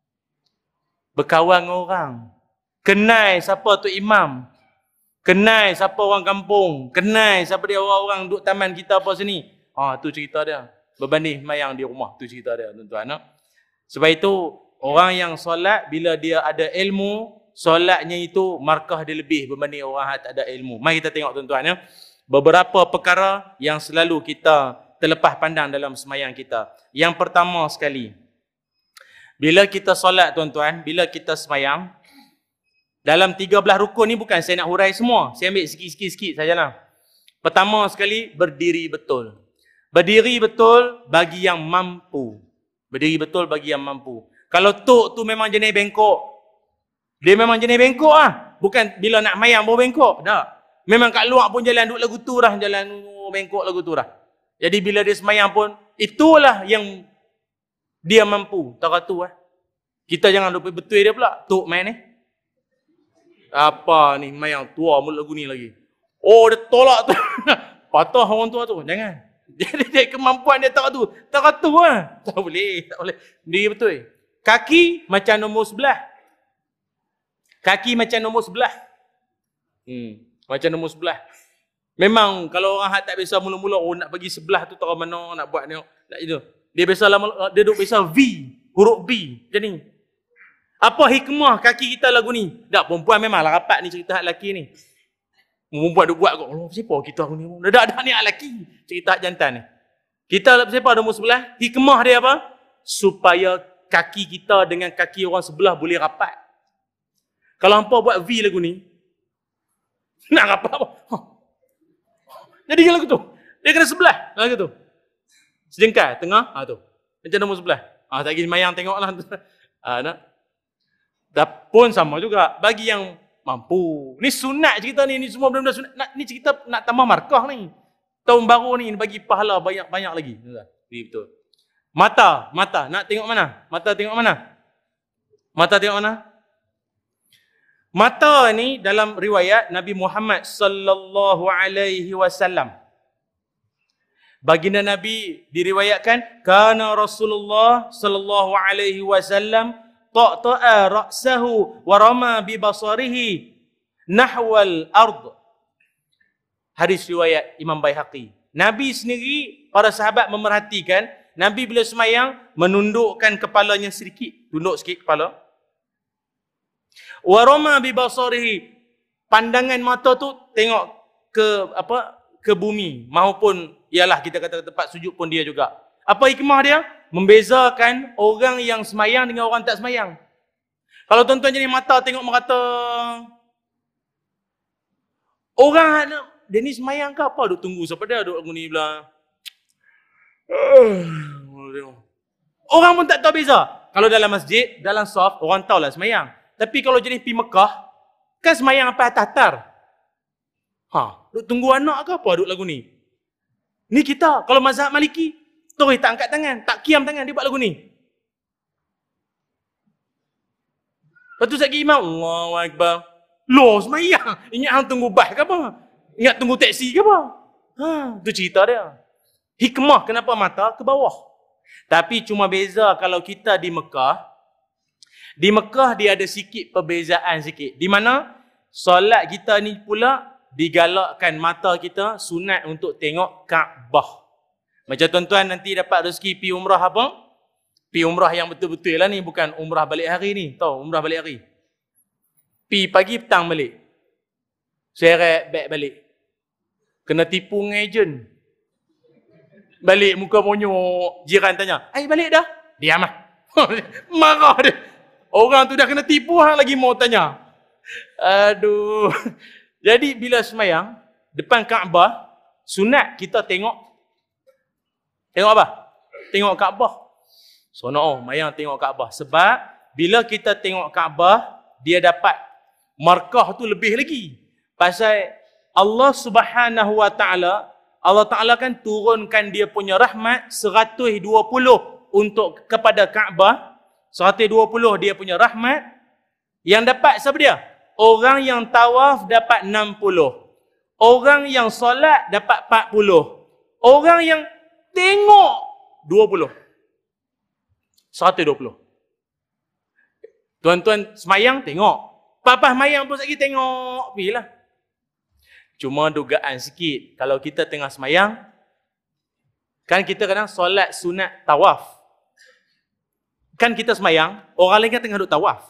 Berkawan orang. Kenal siapa tu imam. Kenal siapa orang kampung. Kenal siapa dia orang duduk taman kita apa sini. Tu cerita dia. Berbanding mayang di rumah. Tu cerita dia tuan-tuan. Sebab itu orang yang solat bila dia ada ilmu, solatnya itu markah dia lebih berbanding orang yang tak ada ilmu. Mari kita tengok tuan-tuan. Beberapa perkara yang selalu kita terlepas pandang dalam semayang kita. Yang pertama sekali, bila kita solat tuan-tuan, bila kita semayang, dalam 13 rukun ni bukan saya nak hurai semua. Saya ambil sikit-sikit sajalah. Pertama sekali, berdiri betul. Berdiri betul bagi yang mampu. Berdiri betul bagi yang mampu. Kalau tok tu memang jenis bengkok, dia memang jenis bengkok lah. Bukan bila nak mayang baru bengkok. Tak. Memang kat luar pun jalan duduk lagu tu dah. Jalan bengkok lagu tu dah. Jadi bila dia semayang pun, itulah yang dia mampu. Taratu lah. Kita jangan lupa betul dia pula. Tok main ni. Apa ni, mayang tua mulut lagu ni lagi. Oh, dia tolak tu. Patah orang tua tu. Jangan. Jadi dia kemampuan dia taratu. Taratu lah. Tak boleh. Dia betul. Kaki macam nombor sebelah. Kaki macam nombor sebelah. Macam nombor sebelah. Memang kalau orang tak biasa mula-mula nak pergi sebelah tu tahu mana nak buat tengok nak itu. Dia biasa lama dia duk biasa V, huruf B. Jadi apa hikmah kaki kita lagu ni? Tak, perempuan memanglah rapat ni cerita hak lelaki ni. Perempuan duk buat kok. Oh, siapa kita ni? Dah ni hak lelaki. Cerita hak jantan ni. Kita siapa nombor sebelah? Hikmah dia apa? Supaya kaki kita dengan kaki orang sebelah boleh rapat. Kalau hangpa buat V lagu ni, nak rapat apa? Jadi lagu tu. Dia kena sebelah. Lagu tu. Sejengkal. Tengah. Tu. Macam nombor sebelah. Tak lagi mayang tengoklah. Nak. Pun sama juga. Bagi yang mampu. Ni sunat cerita ni. Ni semua benda-benda sunat. Ni cerita nak tambah markah ni. Tahun baru ni bagi pahala banyak-banyak lagi. Ini betul. Mata. Nak tengok mana? Mata tengok mana? Mata tengok mana? Mata ni dalam riwayat Nabi Muhammad sallallahu alaihi wasallam. Baginda Nabi diriwayatkan kana Rasulullah sallallahu alaihi wasallam taqta'a ra'sahu wa rama bi basarihi nahwal ard. Hadis riwayat Imam Baihaqi. Nabi sendiri, para sahabat memerhatikan Nabi bila semayang menundukkan kepalanya sedikit, tunduk sikit kepala. Warama bi basarihi, pandangan mata tu tengok ke bumi maupun ialah kita kata tempat sujud pun dia juga. Apa hikmah dia? Membezakan orang yang semayang dengan orang tak semayang. Kalau tuan-tuan jenis mata tengok merata, orang dia ni semayang ke apa? Duk tunggu siapa dia duk lagu ni pula. Orang pun tak tahu beza. Kalau dalam masjid, dalam saf, orang tahulah semayang. Tapi kalau jenis pergi Mekah, kan semayang apa atas tar. Duk tunggu anak ke apa duk lagu ni? Ni kita, kalau mazhab Maliki, terus tak angkat tangan, tak kiam tangan, dia buat lagu ni. Lepas tu sekali imam, Allahu Akbar. Loh, semayang. Ingat hang tunggu bas ke apa? Ingat tunggu teksi ke apa? Tu cerita dia. Hikmah kenapa mata ke bawah. Tapi cuma beza kalau kita di Mekah, dia ada sikit perbezaan sikit. Di mana solat kita ni pula digalakkan mata kita sunat untuk tengok Kaabah. Macam tuan-tuan nanti dapat rezeki pi umrah apa? Pi umrah yang betul-betul lah ni, bukan umrah balik hari ni. Tahu umrah balik hari? Pi pagi petang balik. Seret back balik. Kena tipu dengan ejen. Balik muka monyok. Jiran tanya, balik dah? Diam lah. Marah dia. Orang tu dah kena tipu, hang lagi mau tanya. Aduh. Jadi bila semayang, depan Kaabah, sunat kita tengok apa? Tengok Kaabah. Sonok mayang tengok Kaabah. Sebab bila kita tengok Kaabah, dia dapat markah tu lebih lagi. Pasal Allah Subhanahu wa taala, Allah Taala kan turunkan dia punya rahmat 120 untuk kepada Kaabah. 120 dia punya rahmat. Yang dapat siapa dia? Orang yang tawaf dapat 60. Orang yang solat dapat 40. Orang yang tengok 20. 120. Tuan-tuan semayang tengok. Papa semayang pun lagi tengok. Pergilah. Cuma dugaan sikit. Kalau kita tengah semayang, kan kita kadang solat sunat tawaf. Kan kita semayang, orang lain kan tengah duduk tawaf.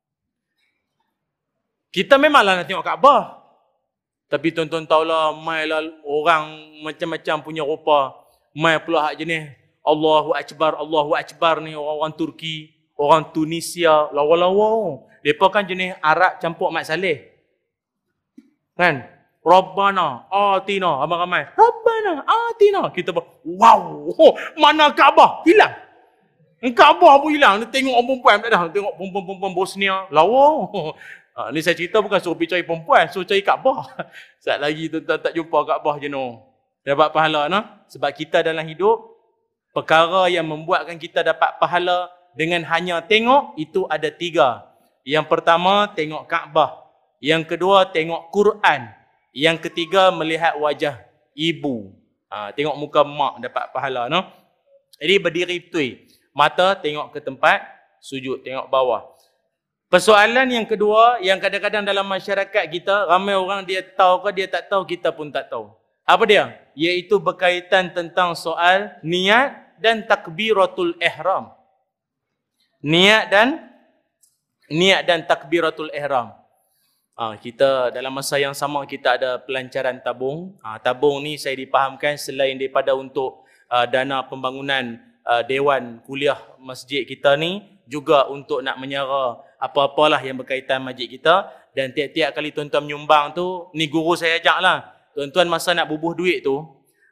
Kita memanglah nak tengok Kaabah. Tapi tuan-tuan tahulah, mailah orang macam-macam punya rupa. Mai pula hak jenis Allahu Akbar ni orang Turki, orang Tunisia, lawa-lawa. Mereka kan jenis Arab campur Mat Saleh. Kan? Rabbana atina, ramai-ramai. Rabbana atina. Kita wow, mana Kaabah? Hilang. Kaabah pun hilang. Tengok orang perempuan tak dah. Tengok perempuan-perempuan Bosnia, lawa. Ni saya cerita bukan suruh pergi cari perempuan, suruh cari Kaabah. Saat lagi tuan-tuan tak jumpa Kaabah jenuh. Dapat pahala no? Sebab kita dalam hidup, perkara yang membuatkan kita dapat pahala dengan hanya tengok, itu ada 3. Yang pertama, tengok Kaabah. Yang kedua, tengok Quran. Yang ketiga, melihat wajah ibu. Tengok muka mak dapat pahala. No? Jadi berdiri betul. Mata tengok ke tempat, sujud, tengok bawah. Persoalan yang kedua, yang kadang-kadang dalam masyarakat kita, ramai orang dia tahu ke dia tak tahu, kita pun tak tahu. Apa dia? Iaitu berkaitan tentang soal niat dan takbiratul ihram. Niat dan takbiratul ihram. Kita dalam masa yang sama kita ada pelancaran tabung. Tabung ni saya dipahamkan selain daripada untuk dana pembangunan dewan kuliah masjid kita ni, juga untuk nak menyara apa-apalah yang berkaitan masjid kita. Dan tiap-tiap kali tuan-tuan menyumbang tu, ni guru saya ajak lah. Tuan-tuan masa nak bubuh duit tu,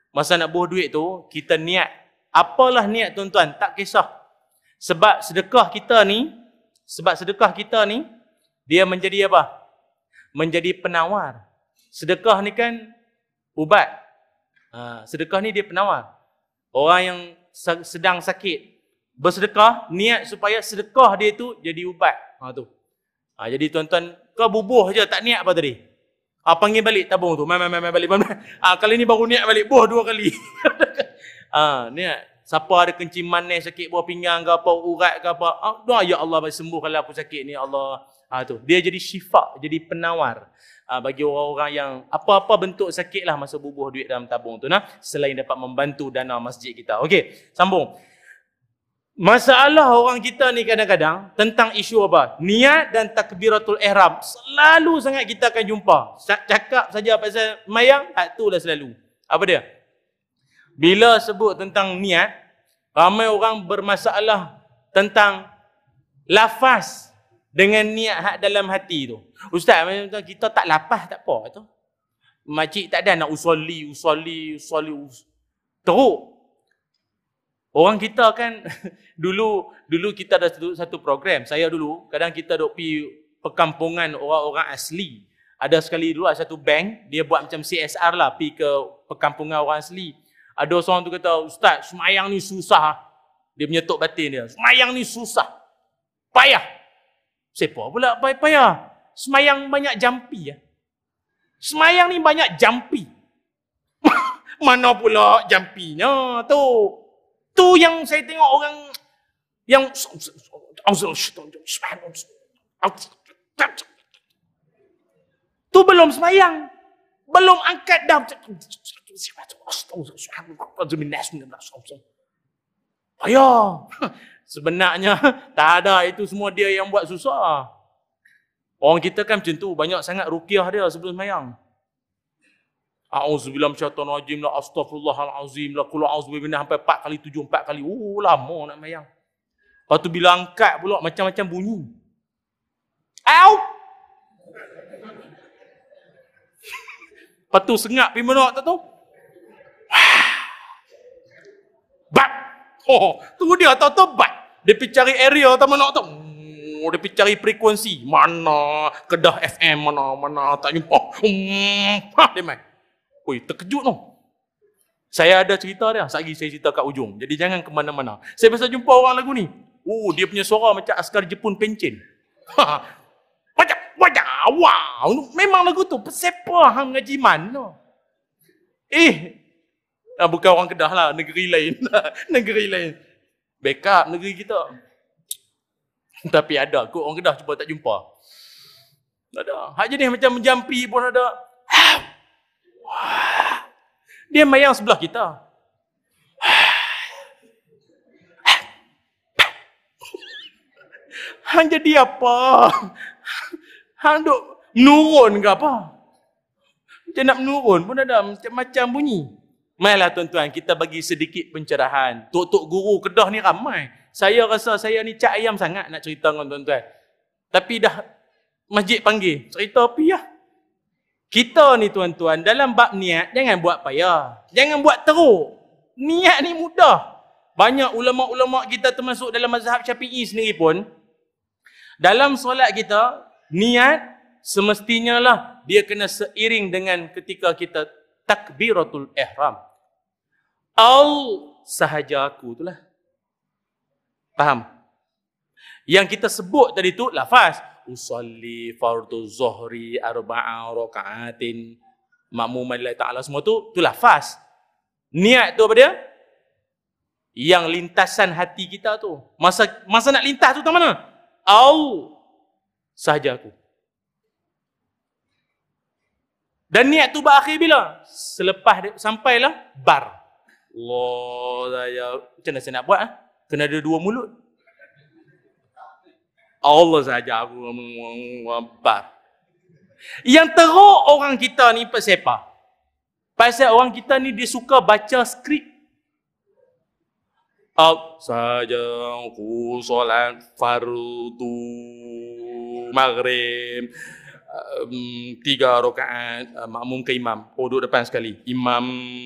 kita niat. Apalah niat tuan-tuan, tak kisah. Sebab sedekah kita ni, dia menjadi apa? Menjadi penawar. Sedekah ni kan ubat. Sedekah ni dia penawar. Orang yang sedang sakit, bersedekah, niat supaya sedekah dia tu jadi ubat. Jadi tuan-tuan, kau bubuh je, tak niat apa tadi? Panggil balik tabung tu. Mai balik. Kali ni baru niat balik, buah 2 kali. Niat. Siapa ada kencing manis, sakit buah pinggang ke apa, urat ke apa. Doa, ya Allah, bagi sembuh kalau aku sakit ni, Allah. Tu. Dia jadi syifa, jadi penawar. Bagi orang-orang yang apa-apa bentuk sakit lah masa bubuh duit dalam tabung tu. Selain dapat membantu dana masjid kita. Okey, sambung. Masalah orang kita ni kadang-kadang tentang isu apa? Niat dan takbiratul ihram. Selalu sangat kita akan jumpa. Cakap saja pasal mayang, itulah selalu. Apa dia? Bila sebut tentang niat, ramai orang bermasalah tentang lafaz dengan niat hak dalam hati tu. Ustaz, kita tak lafaz tak apa tu. Makcik tak ada nak usolli. Teruk. Orang kita kan dulu kita ada satu program. Saya dulu kadang kita duk pergi perkampungan orang-orang asli. Ada sekali dulu ada satu bank, dia buat macam CSR lah, pergi ke perkampungan orang asli. Ada seorang tu kata, Ustaz, semayang ni susah. Dia menyetuk batin dia. Semayang ni susah. Payah. Siapa pula payah? Semayang banyak jampi ya. Semayang ni banyak jampi. Mana pula jampinya tu? Tu yang saya tengok orang yang tu belum semayang, belum angkat dah. Ayah, sebenarnya tak ada, itu semua dia yang buat susah. Orang kita kan macam tu, banyak sangat ruqyah dia sebelum semayang. A'udzubillahi minasyaitonir rajim lah, astaghfirullahalazim lah, qul a'udzubillahi sampai 4 kali 7 4 kali. Lama nak mayang. Lepas tu bila angkat pula macam-macam bunyi. Au! Lepas tu sengap pergi mana tak tahu. Bat. Oh, tu dia tahu bat. Dia pergi cari area tak mana tahu. Dia pergi cari frekuensi. Mana Kedah FM, mana tak jumpa. Dia main. Oi, terkejut tu. Saya ada cerita dia. Sekali saya cerita kat ujung. Jadi jangan ke mana-mana. Saya biasa jumpa orang lagu ni. Dia punya suara macam askar Jepun pencen. Wow. Memang lagu tu. Pesepa hang ngaji mana? Bukan orang Kedah lah. Negeri lain. Negeri lain. Backup negeri kita. Tapi ada kot orang Kedah cuba tak jumpa. Ada. Hak jenis macam menjampi pun ada. Dia mayang sebelah kita. Hang jadi apa? Hang duk menurun ke apa? Macam nak menurun pun ada macam-macam bunyi. Mainlah tuan-tuan, kita bagi sedikit pencerahan. Tok-tok guru Kedah ni ramai. Saya rasa saya ni cak ayam sangat nak cerita dengan tuan-tuan. Tapi dah masjid panggil. Cerita apa ya? Kita ni tuan-tuan, dalam bab niat, jangan buat payah. Jangan buat teruk. Niat ni mudah. Banyak ulama-ulama kita termasuk dalam mazhab Syafi'i sendiri pun, dalam solat kita, niat semestinya lah dia kena seiring dengan ketika kita takbiratul ihram. Sahaja aku itulah. Faham? Yang kita sebut tadi tu lafaz. Usalli fardu zuhri arba'a raka'atin ma'muman lillahi ta'ala, semua tu lafaz. Niat tu apa dia? Yang lintasan hati kita tu. Masa nak lintas tu tak mana? Sahaja aku. Dan niat tu berakhir bila? Selepas sampailah bar. Allah saya. Macam mana saya nak buat? Kena ada 2 mulut. Allah sahaja aku bar. Yang teruk orang kita ni pesepa. Pasal orang kita ni dia suka baca skrip. Sahaja aku solat fardu maghrib 3 rakaat makmum ke imam. Duduk depan sekali. Imam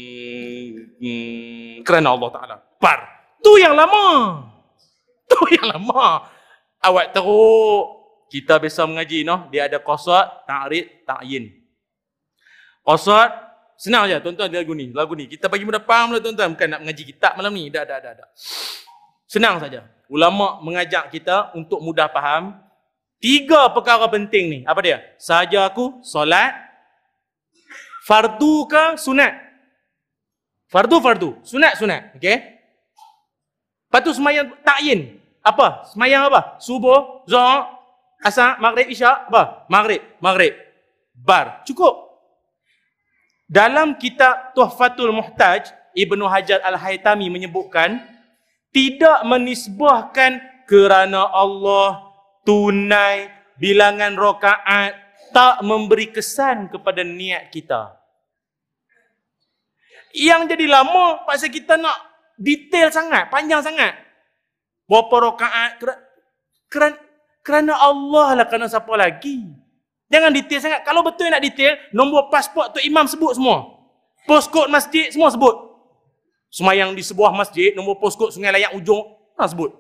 kerana Allah Ta'ala. Bar. Tu yang lama. Tu yang lama. Awak teruk. Kita biasa mengaji, no? Dia ada qasad, ta'rid, ta'yin. Qasad, senang je tuan-tuan lagu ni. Kita bagi mudah faham lah tuan-tuan. Bukan nak mengaji kitab malam ni. Dah. Senang saja. Ulama mengajak kita untuk mudah faham. 3 perkara penting ni. Apa dia? Sahaja aku, solat. Fardu ke sunat? Fardu. Sunat. Okey? Lepas tu semayang ta'yin. Apa? Semayang apa? Subuh, zuhur, asar, maghrib, isyak. Apa? Maghrib. Bar. Cukup. Dalam kitab Tuhfatul Muhtaj, Ibnu Hajar Al-Haytami menyebutkan, tidak menisbahkan kerana Allah, tunai, bilangan rakaat, tak memberi kesan kepada niat kita. Yang jadi lama, pasal kita nak detail sangat, panjang sangat. Berapa rakaat? Kerana Allah lah, kerana siapa lagi. Jangan detail sangat. Kalau betul nak detail, nombor pasport tu imam sebut semua. Postcode masjid semua sebut. Semayang di sebuah masjid, nombor postcode Sungai Layak Ujung, sebut.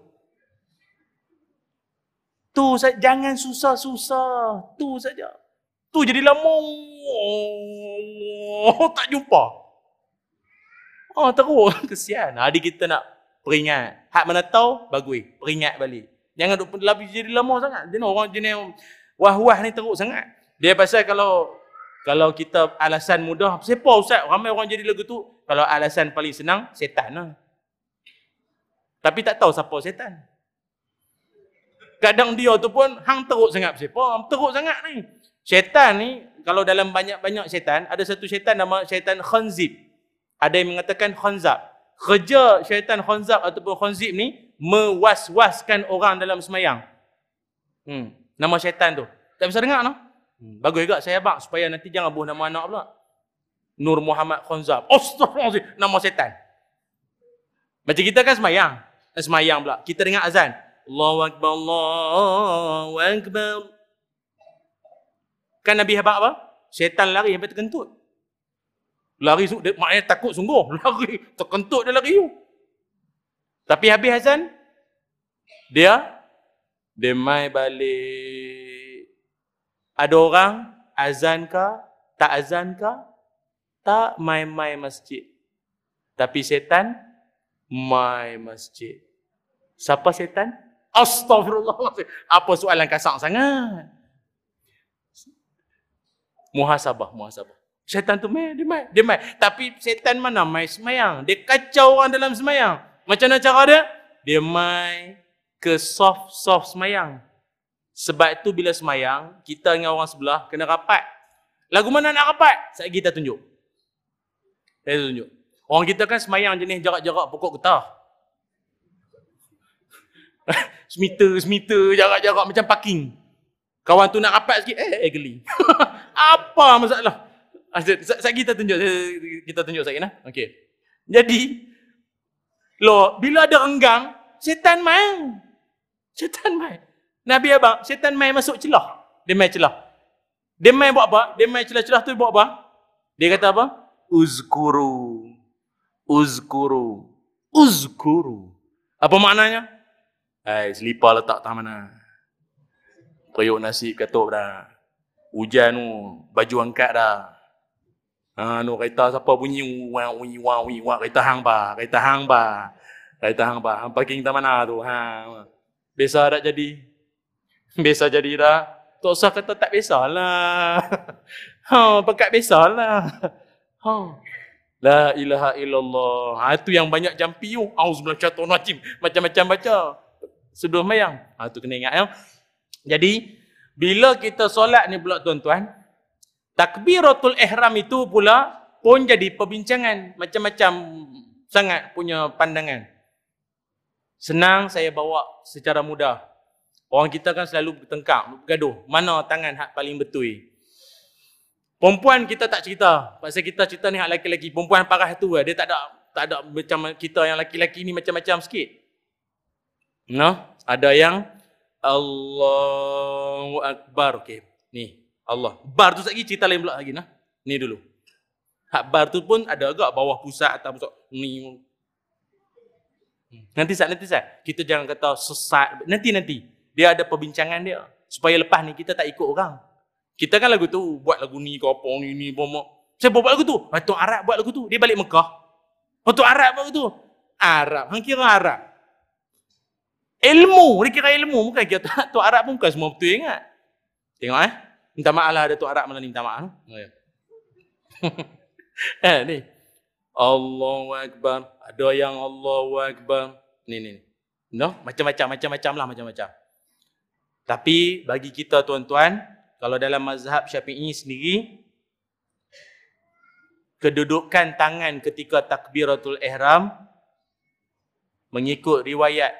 Tu saja, jangan susah-susah. Tu saja. Tu jadi lama. Tak jumpa. Teruk. Kesian. Adik kita nak peringat. Hak mana tahu, bagus. Peringat balik. Jangan duk lebih jadi lama sangat. Dia orang jenis wah-wah ni teruk sangat. Dia pasal kalau kita alasan mudah, siapa Ustaz? Ramai orang jadi lagu tu. Kalau alasan paling senang, setan lah. Tapi tak tahu siapa setan. Kadang dia tu pun hang teruk sangat siapa? Teruk sangat ni. Syaitan ni, kalau dalam banyak-banyak syaitan, ada satu syaitan nama syaitan khanzib. Ada yang mengatakan khanzab. Kerja syaitan khanzab ataupun khanzib ni mewas-waskan orang dalam semayang. Nama syaitan tu. Tak bisa dengar no? Bagus juga saya abang supaya nanti jangan buh nama anak pula. Nur Muhammad Khonzab. Astaghfirullahaladzim. Nama setan. Macam kita kan semayang. Semayang pula. Kita dengar azan. Allahu Akbar, Allahu Akbar. Kan Nabi habaq apa? Setan lari sampai terkentut. Lari, maknanya takut sungguh. Lari, terkentut dia lari. Tapi habis azan, dia mai balik. Ada orang azan kah, tak azan kah, tak mai masjid. Tapi setan mai masjid. Siapa setan? Astaghfirullahaladzim. Apa soalan kasar sangat? Muhasabah. Setan tu dia mai. Tapi setan mana mai semayang? Dia kacau orang dalam semayang. Macam mana cara dia? Dia mai ke soft semayang. Sebab tu bila semayang, kita dengan orang sebelah kena rapat. Lagu mana nak rapat? Sekejap kita tunjuk. Saya tunjuk. Orang kita kan semayang jenis jarak-jarak pokok getah. Semeter, jarak-jarak macam parking. Kawan tu nak rapat sikit, geli. Apa masalah? Sekejap kita tunjuk. Kita tunjuk sekejap nah. Okey. Jadi, bila ada renggang, setan main. Nabi abang, setan main masuk celah. Dia main celah. Dia main buat apa? Dia main celah-celah tu buat apa? Dia kata apa? Uzkuru. Apa maknanya? Selipar letak tak mana. Periuk nasib katuk dah. Hujan tu, baju angkat dah. Kereta siapa bunyi wang, kereta hang ba. Hang parking tak mana tu. Biasa tak jadi. Biasa jadi dah. Tak usah kata tak biasa lah. Pekat biasa lah. La ilaha illallah. Itu yang banyak jampi tu. Auzubillahi. Macam-macam baca. Sebelum mayang. Itu kena ingat ya. Jadi, bila kita solat ni pula tuan-tuan, takbiratul ihram itu pula pun jadi perbincangan. Macam-macam sangat punya pandangan. Senang saya bawa secara mudah. Orang kita kan selalu bertengkar, bergaduh. Mana tangan hak paling betul? Perempuan kita tak cerita. Pasal kita cerita ni hak lelaki-lelaki. Perempuan parah tu dia tak ada macam kita yang lelaki-lelaki ni macam-macam sikit. Ada yang Allahu Akbar. Okey. Ni, Allah. Bar tu lagi cerita lain pula lagi nah. Ni dulu. Hak bar tu pun ada agak bawah pusat atau pusat ni. Nanti sat. Kita jangan kata sesat. Nanti. Dia ada perbincangan dia. Supaya lepas ni kita tak ikut orang. Kita kan lagu tu buat lagu ni ke apa ni bomo. Saya buat lagu tu. Tok Arab buat lagu tu. Dia balik Mekah. Tok Arab buat lagu tu. Arab. Hang kira Arab. Ilmu. Dia kira ilmu. Bukan kira Tok Arab pun bukan semua betul ingat. Tengok Minta maaf lah ada Tok Arab malam ni. Minta maaf. Ni. Allahu Akbar. Ada yang Allahu Akbar. Ni. Macam-macam lah. Tapi bagi kita tuan-tuan, kalau dalam mazhab Syafi'i sendiri, kedudukan tangan ketika takbiratul ihram mengikut riwayat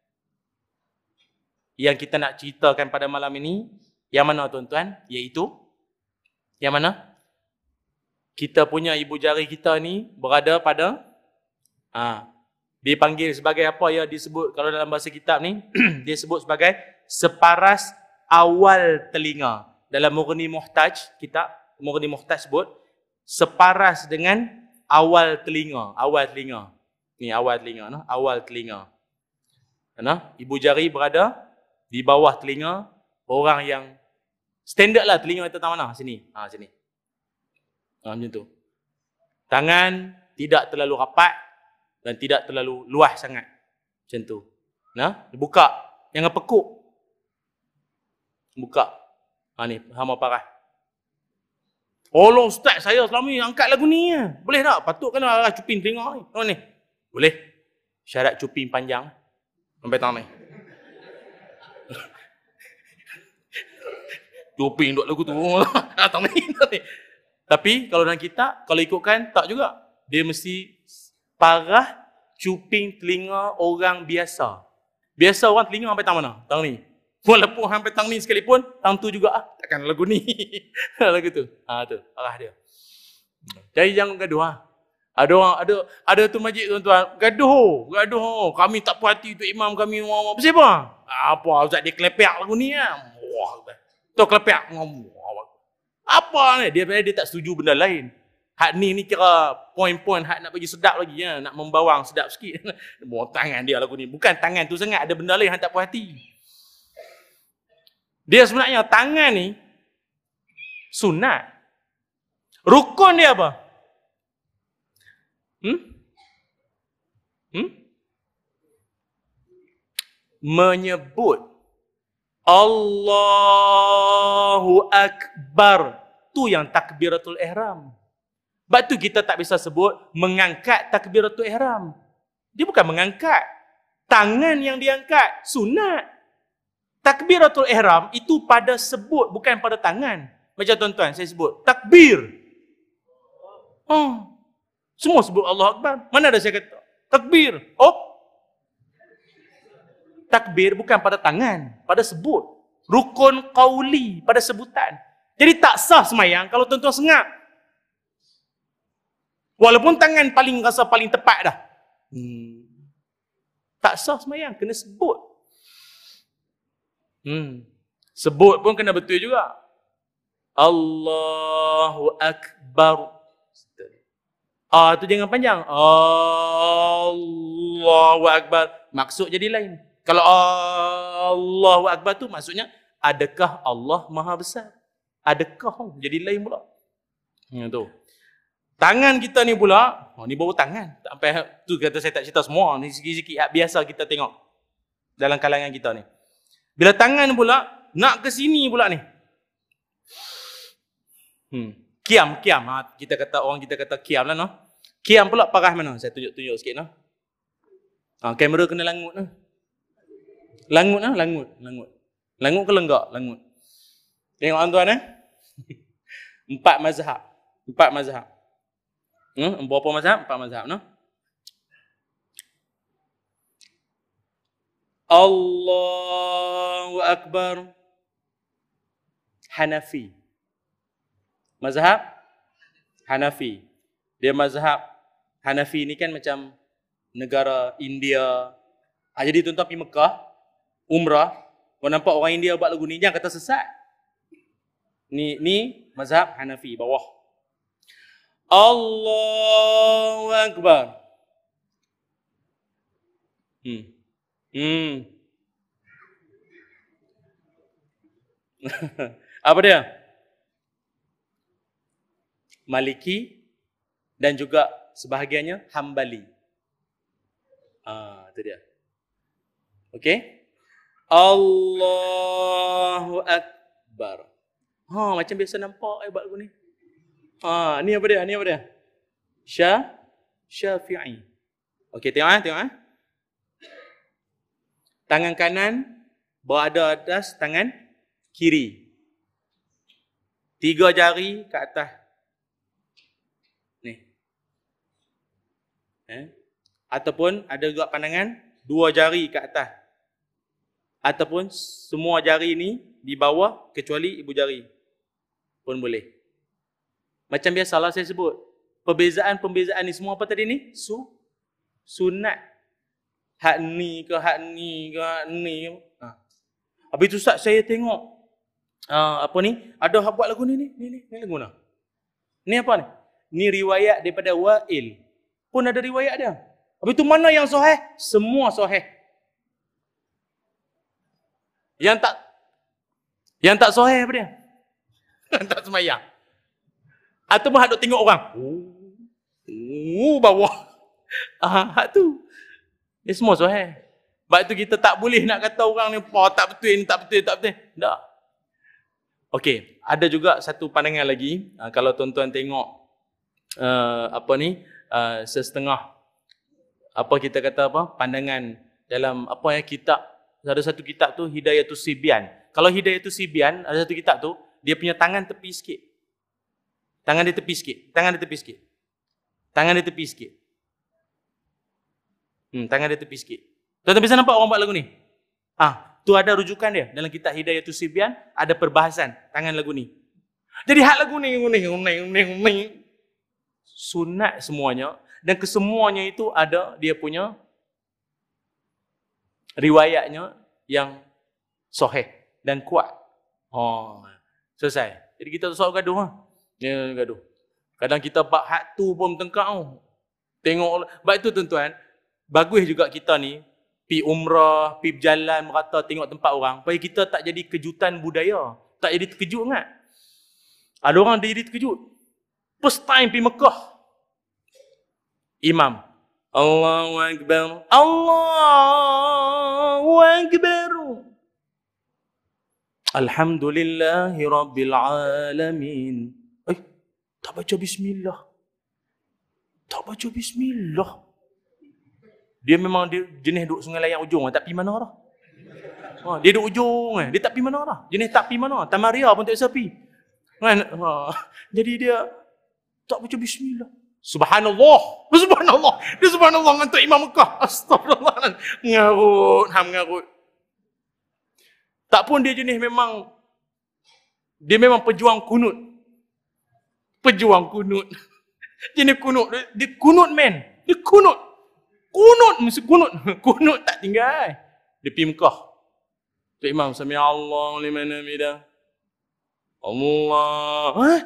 yang kita nak ceritakan pada malam ini, yang mana tuan-tuan? Iaitu yang mana? Kita punya ibu jari kita ni berada pada dipanggil sebagai apa ya disebut kalau dalam bahasa kitab ni dia sebut sebagai separas awal telinga. Dalam Mughni Muhtaj, kitab Mughni Muhtaj sebut separas dengan awal telinga. Ni awal telinga. Ibu jari berada di bawah telinga orang yang standard lah telinga kita tahu mana? Sini. Sini. Macam tu. Tangan tidak terlalu rapat dan tidak terlalu luas sangat. Macam tu. Buka. Jangan pekuk. Buka. Ni, hama parah. Allah Ustaz, saya selama ni angkat lagu ni. Boleh tak? Patut kan arah cuping telinga ni. Ni. Boleh. Syarat cuping panjang. Sampai tangan ni. Cuping duk lagu tu. Tangan ni. Tapi kalau dalam kitab, kalau ikutkan, tak juga. Dia mesti parah cuping telinga orang biasa. Biasa orang telinga sampai tang mana? Tang ni. Walaupun sampai tang ni sekalipun, tang tu juga takkan lagu ni. Lagu tu. Tu, arah dia. Jadi jangan gaduh. Ada orang, ada tu majlis tuan-tuan, gaduh. Kami tak puas hati tu imam kami. Siapa? Apa Ustaz dia kelepek lagu ni ah. Wah. Tu kelepek. Apa ni? Dia tak setuju benda lain. Hak ni kira poin-poin hak nak bagi sedap lagi ya, nak membawang sedap sikit. Bawa tangan dia lagu ni. Bukan tangan tu sangat, ada benda lain hang tak puas hati. Dia sebenarnya tangan ni sunat. Rukun dia apa? Menyebut Allahu Akbar. Tu yang takbiratul ihram. Sebab tu kita tak bisa sebut mengangkat takbiratul ihram. Dia bukan mengangkat. Tangan yang diangkat. Sunat. Takbiratul ihram itu pada sebut, bukan pada tangan. Macam tuan-tuan, saya sebut takbir. Semua sebut Allah Akbar. Mana ada saya kata takbir? Takbir bukan pada tangan, pada sebut. Rukun qauli, pada sebutan. Jadi tak sah semayang kalau tuan-tuan sengap. Walaupun tangan rasa paling tepat dah. Tak sah semayang, kena sebut. Sebut pun kena betul juga. Allahu Akbar. Tu jangan panjang. Allahu Akbar. Maksud jadi lain. Kalau Allahu Akbar tu maksudnya, adakah Allah Maha Besar? Adakah? Jadi lain pula. Tu. Tangan kita ni pula, ni baru tangan. Tak sampai tu kata saya tak cerita semua. Ni sikit-sikit biasa kita tengok dalam kalangan kita ni. Bila tangan pula nak ke sini pula ni. Kiam. Kita kata kiam lah no. Kiam pula parah mana? Saya tunjuk sikit no. Kamera kena langut no. Langut. Langut ke lenggak? Langut. Tengok tuan-tuan Empat mazhab. Berapa mazhab? 4 mazhab no. Allahu Akbar. Hanafi. Mazhab Hanafi. Dia mazhab Hanafi ni kan macam negara India. Jadi tuan-tuan pergi Mekah, umrah, kau nampak orang India buat lagu ni, jangan kata sesat. Ni mazhab Hanafi bawah. Allahu Akbar. Apa dia? Maliki dan juga sebahagiannya Hambali. Itu dia. Okey? Allahu Akbar. Macam biasa nampak buat lagu ni. Ni apa dia? Syafi'i. Okey, tengok. Tangan kanan berada atas tangan kiri. 3 jari ke atas. Ni. Ataupun ada juga pandangan 2 jari ke atas. Ataupun semua jari ni di bawah kecuali ibu jari. Pun boleh. Macam biasalah saya sebut. Pembezaan ni semua apa tadi ni? Sunat. Hak ni ke hak ni. Habis tu Ustaz saya tengok apa ni? Ada hak buat lagu ni lagu mana? Ni apa ni? Ni riwayat daripada Wa'il. Pun ada riwayat dia. Habis tu mana yang sahih? Semua sahih. Yang tak sahih apa dia? Tak semayang. Atau hak duk tengok orang. Bawah. Hak tu. Dia semua sahih. Sebab tu kita tak boleh nak kata orang ni tak betul. Tak. Okey, ada juga satu pandangan lagi. Kalau tuan-tuan tengok setengah pandangan dalam kitab. Ada satu kitab tu Hidayatus Sibyan. Kalau Hidayatus Sibyan, ada satu kitab tu, dia punya tangan tepi sikit. Tangan dia tepi sikit. Tangan dia tepi sikit. Tuan-tuan bisa nampak orang buat lagu ni? Tu ada rujukan dia. Dalam kitab Hidayatus Sibyan, ada perbahasan tangan lagu ni. Jadi hak lagu ni. sunat semuanya, dan kesemuanya itu ada dia punya riwayatnya yang sahih dan kuat. Oh, selesai. Jadi kita tak usah gaduh lah. Ya, gaduh. Kadang kita bab hak tu pun tengkak tau. Tengok, sebab itu tuan-tuan, bagus juga kita ni, pi umrah, pi berjalan, merata, tengok tempat orang, supaya kita tak jadi kejutan budaya. Tak jadi terkejut ingat. Ada orang dia jadi terkejut. First time pi Mekah. Imam. Allahu Akbar. Allahu Akbar. Alhamdulillahi Rabbil Alamin. Tak baca bismillah. Tak baca bismillah. Dia memang dia jenis duduk sungai layang ujung, tak pergi mana dah. Dia duduk ujung, dia tak pergi mana dah. Jenis tak pergi mana. Tamaria pun tak bisa pergi. Kan? Jadi dia tak baca bismillah. Subhanallah. Subhanallah. Dia subhanallah ngantuk Imam Mekah. Astagfirullah. Mengarut. Tak pun dia jenis memang, dia memang pejuang kunut. Pejuang kunut. Jenis kunut. Dia kunut man. Dia kunut. Kunut. Mesti kunut. Kunut tak tinggal. Dia pergi Mekah. Tuk Imam. Sami Allah liman hamidah. Allah.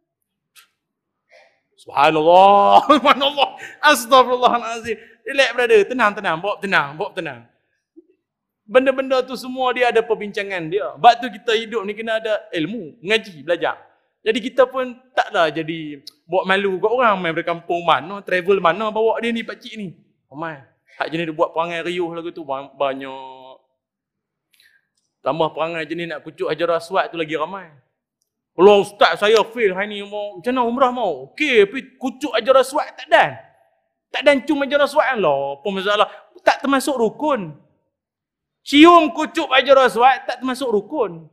Subhanallah. Subhanallah. Astagfirullahaladzim. Relax brother. Tenang. Bawa tenang. Benda-benda tu semua dia ada perbincangan dia. Sebab tu kita hidup ni kena ada ilmu. Mengaji, belajar. Jadi kita pun taklah jadi buat malu kat orang. Main dari kampung mana, travel mana, bawa dia ni pakcik ni. Ramai. Hak jenis dia buat perangai riuh lagu tu banyak. Tambah perangai jenis nak kucuk Hajar Aswad tu lagi ramai. Allah ustaz saya fail hari ni mau. Macam mana umrah mau? Okey, tapi kucuk Hajar Aswad tak dan. Tak dan cuma Hajar Aswad lah. Apa masalah? Tak termasuk rukun. Cium kucuk Hajar Aswad tak termasuk rukun.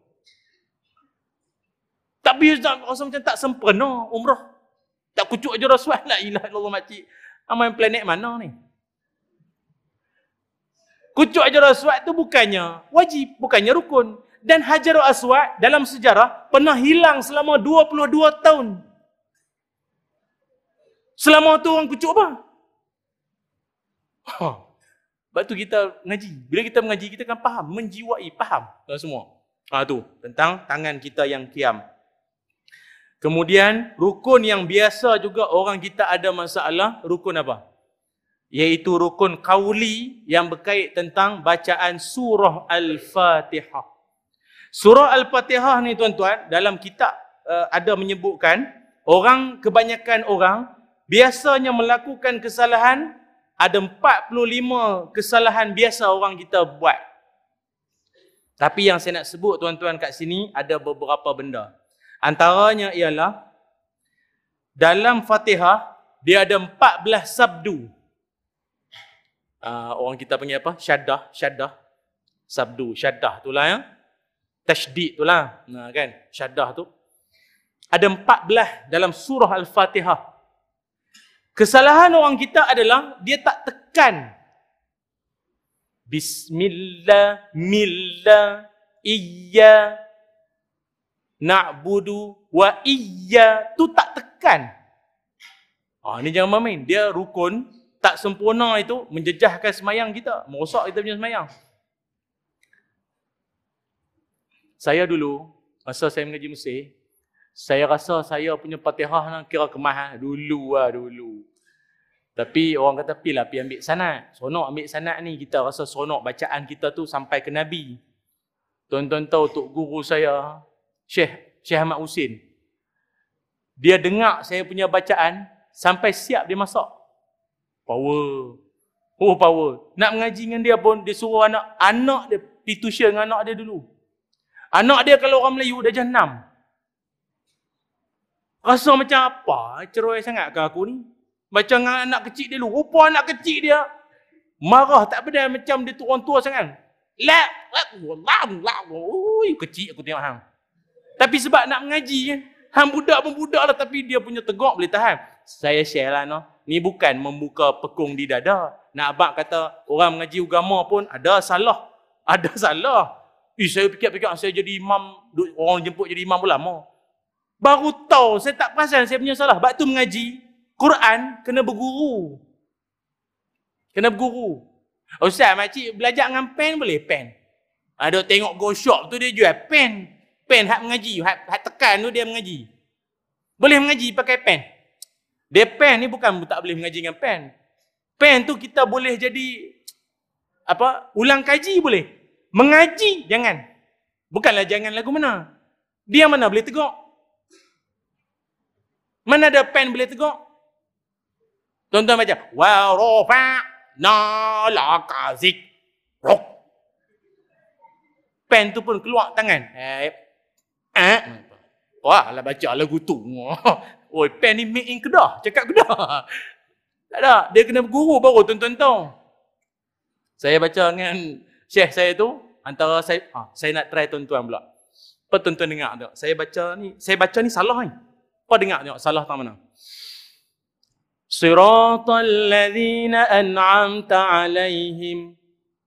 Tapi rasa macam tak sempurna umrah. Tak kucuk Hajar Aswad. La ilaha illallah makcik. Amal planet mana ni? Kucuk Hajar Aswad tu bukannya wajib, bukannya rukun. Dan Hajar Aswad dalam sejarah pernah hilang selama 22 tahun. Selama tu orang kucuk apa? Sebab tu kita mengaji. Bila kita mengaji, kita kan faham, menjiwai, faham semua. Tu tentang tangan kita yang kiam. Kemudian rukun yang biasa juga orang kita ada masalah, rukun apa? Iaitu rukun qauli yang berkait tentang bacaan surah Al-Fatihah. Surah Al-Fatihah ni tuan-tuan, dalam kitab ada menyebutkan, kebanyakan orang biasanya melakukan kesalahan, ada 45 kesalahan biasa orang kita buat. Tapi yang saya nak sebut tuan-tuan kat sini, ada beberapa benda. Antaranya ialah, dalam Fatihah, dia ada 14 sabdu. Orang kita panggil apa? Syaddah. Sabdu, syaddah tu lah ya. Tasydid tu lah. Kan? Syaddah tu. Ada 14 dalam surah Al-Fatihah. Kesalahan orang kita adalah, dia tak tekan. Bismillah, iya, na'budu wa iya, tu tak tekan. Ni jangan main. Dia rukun, tak sempurna itu, menjejahkan semayang kita. Merosak kita punya semayang. Saya dulu, masa saya mengaji Mesir, saya rasa saya punya Fatihah nak kira kemah dulu. Tapi orang kata, pergi ambil sanad. Sonok ambil sanad ni, kita rasa sonok bacaan kita tu sampai ke Nabi. Tuan-tuan tahu, tok guru saya, Syekh Ahmad Husin, dia dengar saya punya bacaan, sampai siap dia masak. Power. Power. Nak mengaji dengan dia pun, dia suruh anak dia pergi tuition dengan anak dia dulu. Anak dia kalau orang Melayu dah jam 6. Rasa macam apa? Cerai sangat ke aku ni? Macam dengan anak kecil dia dulu. Rupa anak kecil dia marah tak beda macam dia tu orang tua sangat. Kecil aku tengok hang. Tapi sebab nak mengaji, hang budak pun budak lah, tapi dia punya tegak boleh tahan. Saya share lah ni bukan membuka pekung di dada. Nak abang kata orang mengaji agama pun ada salah. Saya fikir-fikir saya jadi imam, orang jemput jadi imam pun lama. Baru tahu saya tak perasan saya punya salah. Sebab tu mengaji, Quran kena berguru. Kena berguru. Ustaz, makcik belajar dengan pen boleh? Pen. Ada tengok go shop tu dia jual pen. Pen hak mengaji, hak tekan tu dia mengaji. Boleh mengaji pakai pen. Dia pen ni bukan tak boleh mengaji dengan pen. Pen tu kita boleh jadi ulang kaji boleh. Mengaji jangan. Bukanlah jangan lagu mana. Dia mana boleh tegak? Mana ada pen boleh tegak? Tuan-tuan baca wa rafa'na laka zikruk. Pen tu pun keluar tangan. Wah, lah baca lagu tu. Oi, pen ni made in Kedah, cakap Kedah. Tak ada, dia kena berguru baru tuan-tuan tahu. Saya baca dengan syekh saya tu, antara saya nak try tuan-tuan pula. Apa tuan-tuan dengar tengok? Saya baca ni salah ni. Apa dengar tengok salah tak mana? Siratal ladzina an'amta alaihim.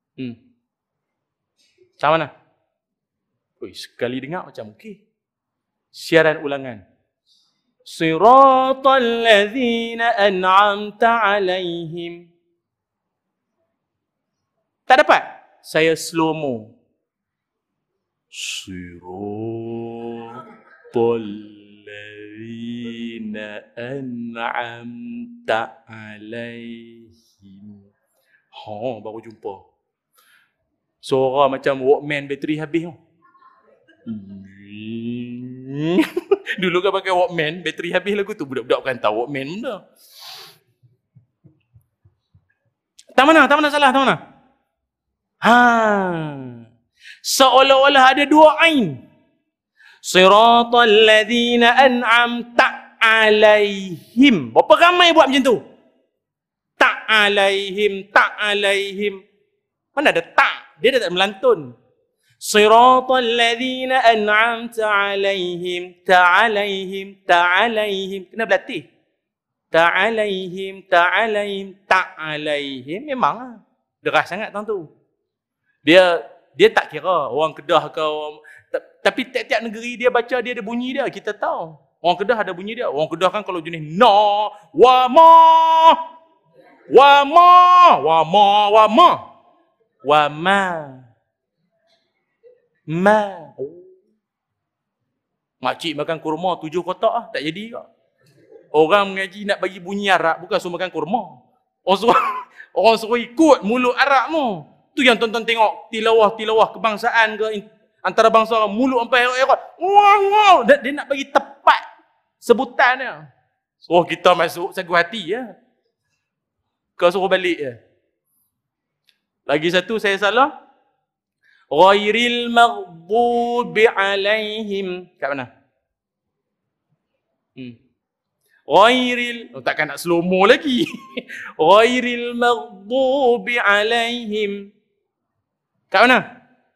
Macam mana? Oi, sekali dengar macam okey. Siaran ulangan. Siratal ladzina an'amta alaihim. Tak dapat? Saya slow mo. Siratal ladzina an'amta alaihim. Baru jumpa. Suara macam Walkman bateri habis. Dulu kan pakai Walkman, bateri habis lagu tu. Budak-budak bukan tahu Walkman benda. Tak mana salah, tak mana? Seolah-olah ada dua ain. Siratal ladzina an'amta alaihim. Berapa ramai buat macam tu? Tak alaihim. Mana ada tak? Dia tak melantun. Siratal ladzina an'amta alaihim. Ta'alaihim. Kena berlatih. Ta'alaihim. Memang deras sangat tang tu. Dia tak kira orang Kedah ke orang, tapi tiap-tiap negeri dia baca dia ada bunyi dia, kita tahu. Orang Kedah ada bunyi dia. Orang Kedah kan kalau jenis na, wa ma. Makcik makan kurma 7 kotak tak jadi ke? Orang mengaji nak bagi bunyi Arab bukan suruh makan kurma. Orang suruh ikut mulut Arab tu. Tu yang tuan-tuan tengok tilawah kebangsaan ke antara bangsa orang mulut sampai erot. Wow. Dia nak bagi tepat sebutannya. Suruh kita masuk sagu hati ya. Kau suruh balik ya. Lagi satu saya salah. Ghairil maghdubi alaihim. Kat mana? Ghairil, takkan nak slow mo lagi. Ghairil maghdubi alaihim. Kat mana?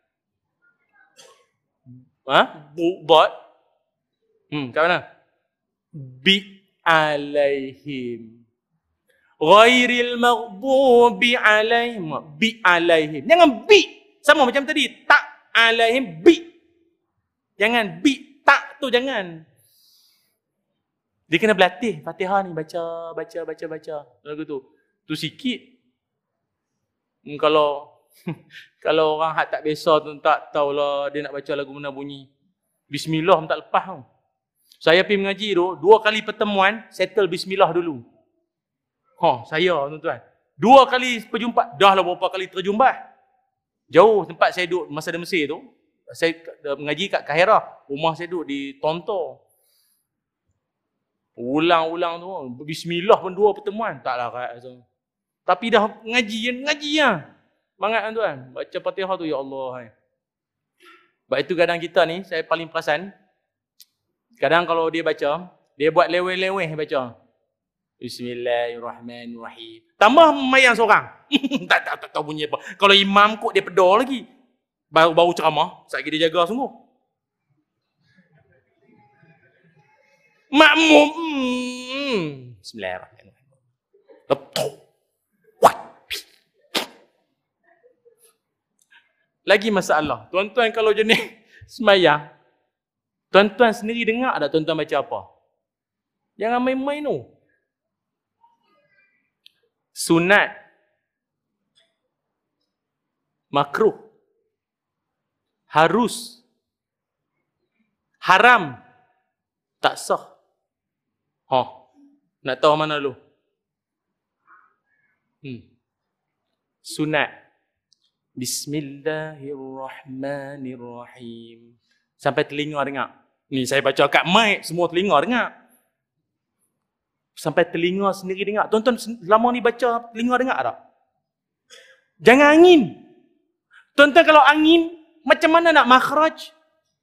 Bot. Kat mana? Bi alaihim. Ghairil maghdubi alaihim. Bi alaihim. Jangan bi. Sama macam tadi. Tak alaihim. Bi. Jangan bi. Tak tu jangan. Dia kena berlatih Fatihah ni. Baca. Lagu tu. Tu sikit. Kalau orang hak tak biasa tu tak tahulah dia nak baca lagu mana bunyi. Bismillah tak lepas tau. Saya pergi mengaji tu, 2 kali pertemuan, settle bismillah dulu. Saya tuan-tuan. 2 kali perjumpaan, dah lah berapa kali terjumpah. Jauh tempat saya duduk masa di Mesir tu. Saya mengaji kat Kahirah. Rumah saya duduk di Tonto. Ulang-ulang tu. Bismillah pun 2 pertemuan. Taklah kat tu. Tapi dah ngaji lah. Semangat tuan. Baca Fatihah tu, ya Allah. Sebab itu kadang kita ni, saya paling perasan. Kadang kalau dia baca, dia buat leweh-leweh baca. Bismillahirrahmanirrahim. Tambah mayang seorang. tak tahu bunyi apa. Kalau imam kot dia pedor lagi. Baru ceramah, satgi dia jaga sungguh. Makmum. Bismillahirrahmanirrahim. Letup. Lagi masalah. Tuan-tuan kalau jenis semayang, tuan-tuan sendiri dengar tak tuan-tuan baca apa? Jangan main-main tu. Sunat. Makruh. Harus. Haram. Tak sah. Nak tahu mana lu? Sunat. Bismillahirrahmanirrahim. Sampai telinga dengar. Ni saya baca kat mic, semua telinga dengar. Sampai telinga sendiri dengar. Tuan-tuan selama ni baca, telinga dengar tak? Jangan angin. Tuan-tuan kalau angin, macam mana nak makhraj?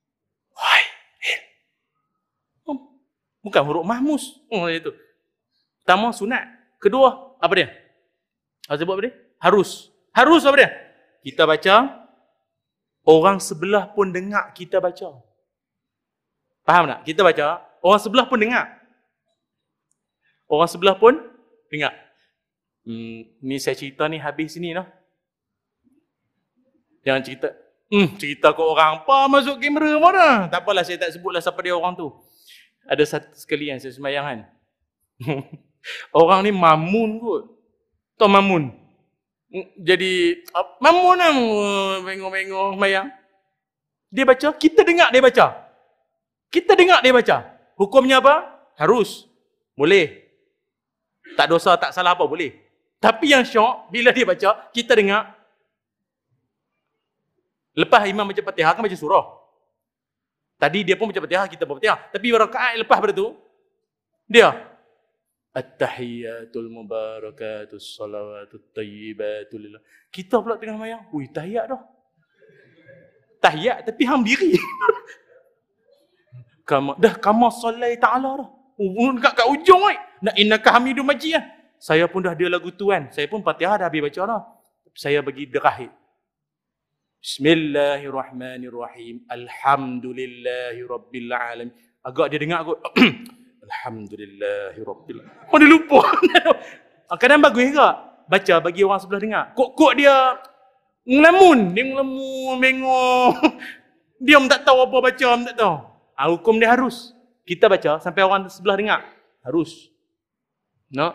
Bukan huruf mahmus. Itu. Pertama, sunat. Kedua, apa dia? Apa sebut apa dia? Harus. Harus apa dia? Kita baca, orang sebelah pun dengar kita baca. Faham tak? Kita baca, orang sebelah pun dengar. Orang sebelah pun dengar. Ni saya cerita ni habis sini noh. Jangan cerita. Cerita ke orang apa masuk kamera mana? Tak apalah, saya tak sebutlah siapa dia orang tu. Ada satu sekali yang saya sembahyang kan. Orang ni mamun kot. Tahu mamun? Jadi mamun lah, bengong-bengong sembahyang. Dia baca, kita dengar dia baca. Kita dengar dia baca. Hukumnya apa? Harus. Boleh. Tak dosa, tak salah apa, boleh. Tapi yang syok, bila dia baca, kita dengar. Lepas imam baca Fatihah, kan baca surah. Tadi dia pun baca Fatihah, kita baca Fatihah. Tapi rakaat lepas pada tu, dia At-tahiyyatul mubarakatus salawatut tayyibatul lillah. Kita pula tengah sembahyang. Ui, tahiyat dah. Tahiyat tapi hang diri. Kama sallai ta'ala dah. Kat ujung oi. Nak innaka hamidum majid lah. Saya pun dah ada lagu tu kan. Saya pun Fatihah dah habis baca dah. Saya bagi derahid. Bismillahirrahmanirrahim. Alhamdulillahirabbil alamin. Agak dia dengar kot. Alhamdulillahirabbil alamin. Oh, dia lupa. Kadang bagus ke? Baca bagi orang sebelah dengar. Kok dia ngelamun. Dia ngelamun, bengong. Dia tak tahu apa baca, tak tahu. Hukum dia harus. Kita baca sampai orang sebelah dengar. Harus. No?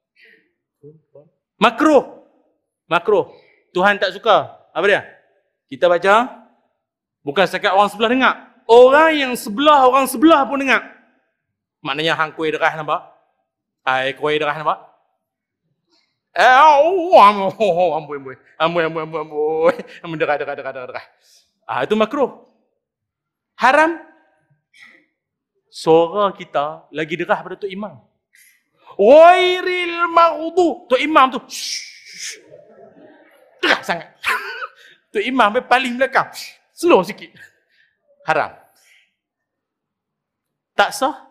Makruh. Makruh. Tuhan tak suka. Apa dia? Kita baca. Bukan setakat orang sebelah dengar. Orang sebelah pun dengar. Maknanya hang kuih derah nampak? Kuih derah nampak? Amboi. Amboi derah. Itu makruh. Haram. Suara kita lagi derah pada Tok Imam. Wairil maghdu. Tok Imam tu. Derah sangat. Tok Imam paling belakang. Slow sikit. Haram. Tak sah.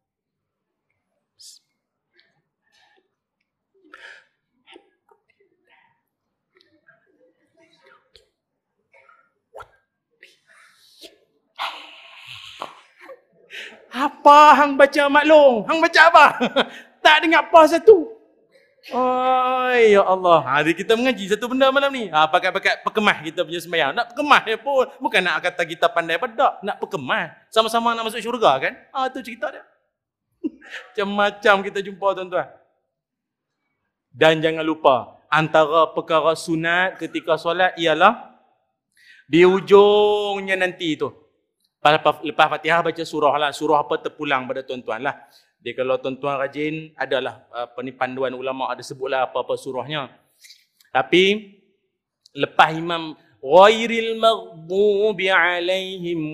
Apa hang baca maklum? Hang baca apa? Tak dengar apa satu. Oh, ya Allah. Hari kita mengaji satu benda malam ni. Pakai perkemah kita punya sembahyang. Nak perkemah dia pun. Bukan nak kata kita pandai apa tak. Nak perkemah. Sama-sama nak masuk syurga kan? Itu cerita dia. Macam-macam kita jumpa tuan-tuan. Dan jangan lupa. Antara perkara sunat ketika solat ialah di ujungnya nanti tu. Lepas Fatihah baca surah lah. Surah apa terpulang pada tuan-tuan lah. Dia kalau tuan-tuan rajin, adalah panduan ulama' ada sebutlah apa-apa surahnya. Tapi, lepas imam, ghairil maghdubi alaihim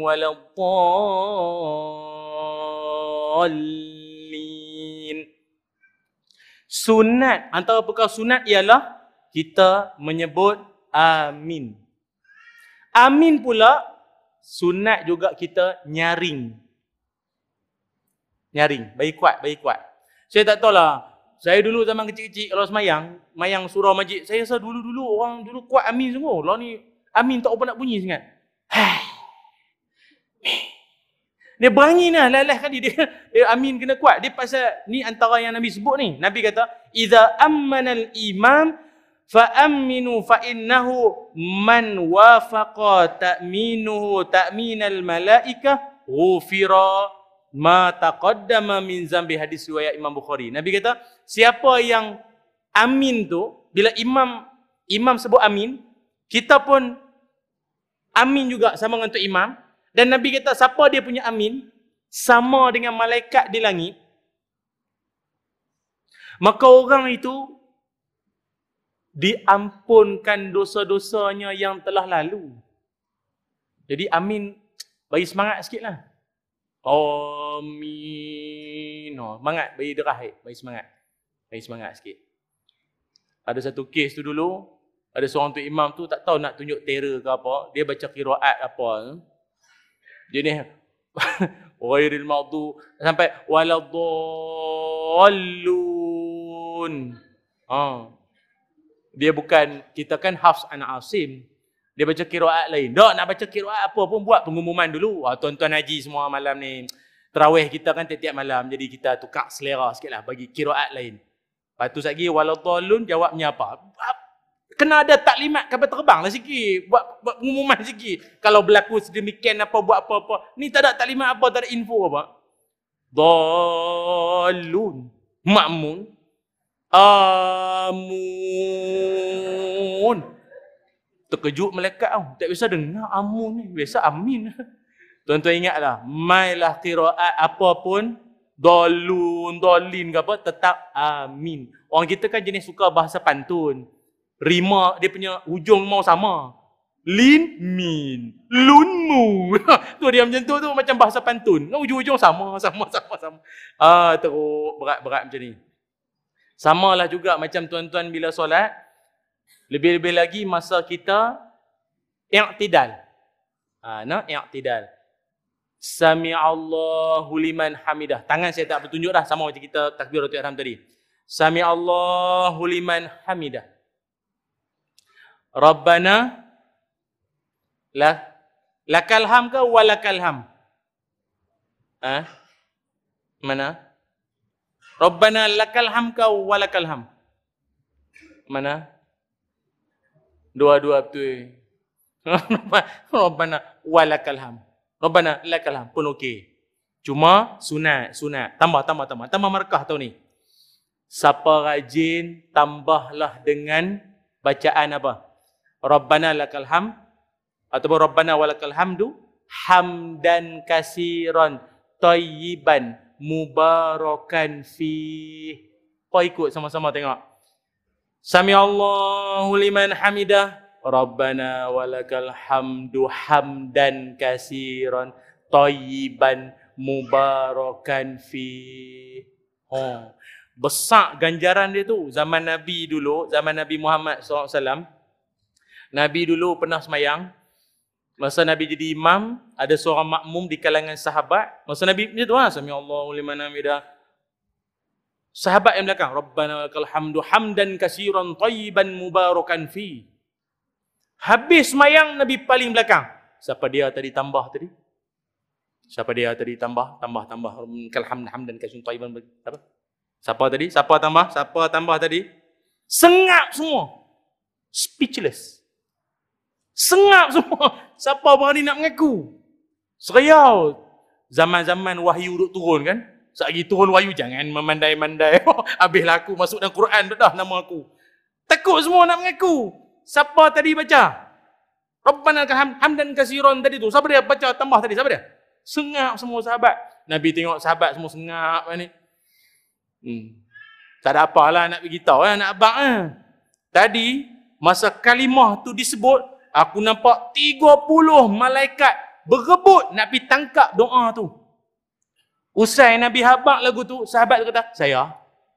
waladdallin. Sunat, antara perkara sunat ialah kita menyebut amin. Amin pula, sunat juga kita nyaring. Nyaring, bagi kuat. Saya tak tahulah. Saya dulu zaman kecil-kecil kalau semayang surah majid, saya rasa dulu orang dulu kuat amin sungguh. Lah ni amin tak apa nak bunyi sangat. Dia berangin lah, lalah kali dia amin kena kuat. Dia pasal ni antara yang Nabi sebut ni. Nabi kata, "Idza ammanal imam fa'aminu fa'innahu man wafaqa ta'minuhu ta'minal malaikah ghufira ma taqaddama min zambi." Hadis riwayat Imam Bukhari. Nabi kata, siapa yang amin tu, bila imam sebut amin, kita pun amin juga sama dengan untuk imam. Dan Nabi kata, siapa dia punya amin, sama dengan malaikat di langit, maka orang itu diampunkan dosa-dosanya yang telah lalu. Jadi amin, bagi semangat sikit lah. Amin. Semangat, bagi derah, bagi semangat. Bagi semangat sikit. Ada satu kes tu dulu, ada seorang tu imam tu tak tahu nak tunjuk terror ke apa, dia baca qiraat apa. Dia ni ghairil maghdu sampai waladdallun. Dia bukan, kita kan Hafs an Asim. Dia baca qiraat lain. Tak nak baca qiraat apa pun buat pengumuman dulu. Tuan-tuan haji semua malam ni, tarawih kita kan tiap-tiap malam, jadi kita tukar selera sikitlah bagi qiraat lain. Lepas tu lagi waladdallun jawabnya apa? Kena ada taklimat kapal terbang lah sikit. Buat pengumuman sikit. Kalau berlaku sedemikian apa, buat apa-apa. Ni tak ada taklimat apa, tak ada info apa. Dallun. Ma'mun. Amun. Terkejut malaikat tau. Tak biasa dengar amun ni. Biasa amin. Tuan-tuan ingatlah. Mailah qiraat apa pun. Dallun, dallin ke apa. Tetap amin. Orang kita kan jenis suka bahasa pantun. Rima dia punya hujung mau sama. Lin, min, lun, mu. Tu dia macam tu macam bahasa pantun. Hujung-hujung sama. Teruk, berat-berat macam ni. Samalah juga macam tuan-tuan bila solat. Lebih-lebih lagi masa kita i'tidal. I'tidal. Sami'allahu liman hamidah. Tangan saya tak bertunjuk dah, sama macam kita takbiratul ihram tadi. Sami'allahu liman hamidah. Rabbana lakal ham ke walakal ham? Mana? Rabbana lakal ham ke walakal ham? Mana? Dua-dua betul. Rabbana walakal ham. Rabbana lakal ham pun okey. Cuma sunat. Tambah markah tau ni. Siapa rajin, tambahlah dengan bacaan apa? Rabbana lakal ham ataupun Rabbana walakal hamdu hamdan kasiran tayyiban mubarakan fi. Kau ikut sama-sama tengok. Sami'allahu liman hamidah. Rabbana walakal hamdu hamdan kasiran tayyiban mubarakan fi. Besar ganjaran dia tu. Zaman Nabi dulu, zaman Nabi Muhammad SAW, Nabi dulu pernah semayang. Masa Nabi jadi imam, ada seorang makmum di kalangan sahabat. Masa Nabi macam tu lah, Sami'allahu liman hamidah. Sahabat yang belakang, Rabbana lakal hamdu hamdan kasiran tayyiban mubarakan fi. Habis semayang, Nabi paling belakang. Siapa dia tadi tambah tadi? Siapa dia tadi tambah? Lakal hamdu hamdan kasiran tayyiban. Apa? Siapa tadi? Siapa tambah tadi? Sengap semua. Speechless. Sengap semua. Siapa berani nak mengaku? Seriau. Zaman-zaman wahyu duk turun kan? Sekali turun wahyu, jangan memandai-mandai. Habislah aku masuk dalam Quran dah nama aku. Takut semua nak mengaku. Siapa tadi baca? Rabbana hamdan kasiran tadi tu. Siapa dia baca tambah tadi? Siapa dia? Sengap semua sahabat. Nabi tengok sahabat semua sengap ni. Tak ada apalah nak beritahu nak abang Tadi masa kalimah tu disebut, aku nampak 30 malaikat berebut nak pergi tangkap doa tu. Usai Nabi habaq lagu tu, sahabat tu kata, saya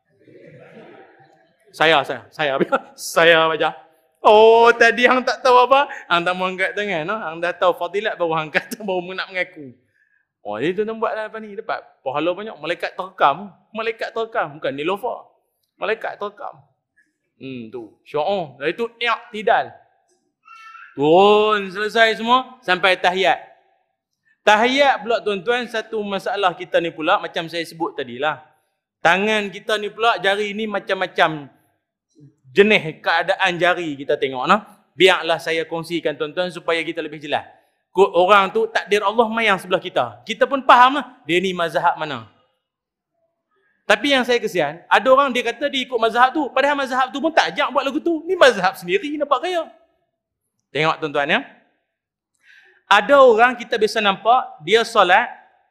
baca. Oh, tadi hang tak tahu apa? Hang tak mau angkat tangan. Hang dah tahu fadilat baru hang kata, baru nak mengaku. Oh, dia tu buatlah apa ni? Dapat pahala banyak. Malaikat terekam, bukan nilofa. Malaikat terekam. Tu, syu'ur. Dari tu i'tidal. Turun selesai semua sampai tahiyat. Tahiyat pula tuan-tuan, satu masalah kita ni pula macam saya sebut tadilah. Tangan kita ni pula, jari ni macam-macam jenis keadaan jari kita tengok nah. Biarlah saya kongsikan tuan-tuan supaya kita lebih jelas. Orang tu takdir Allah mayang sebelah kita. Kita pun faham lah dia ni mazhab mana. Tapi yang saya kesian, ada orang dia kata dia ikut mazhab tu, padahal mazhab tu pun tak ajak buat lagu tu. Ni mazhab sendiri, nampak kaya. Tengok tuan-tuan ya. Ada orang kita biasa nampak, dia solat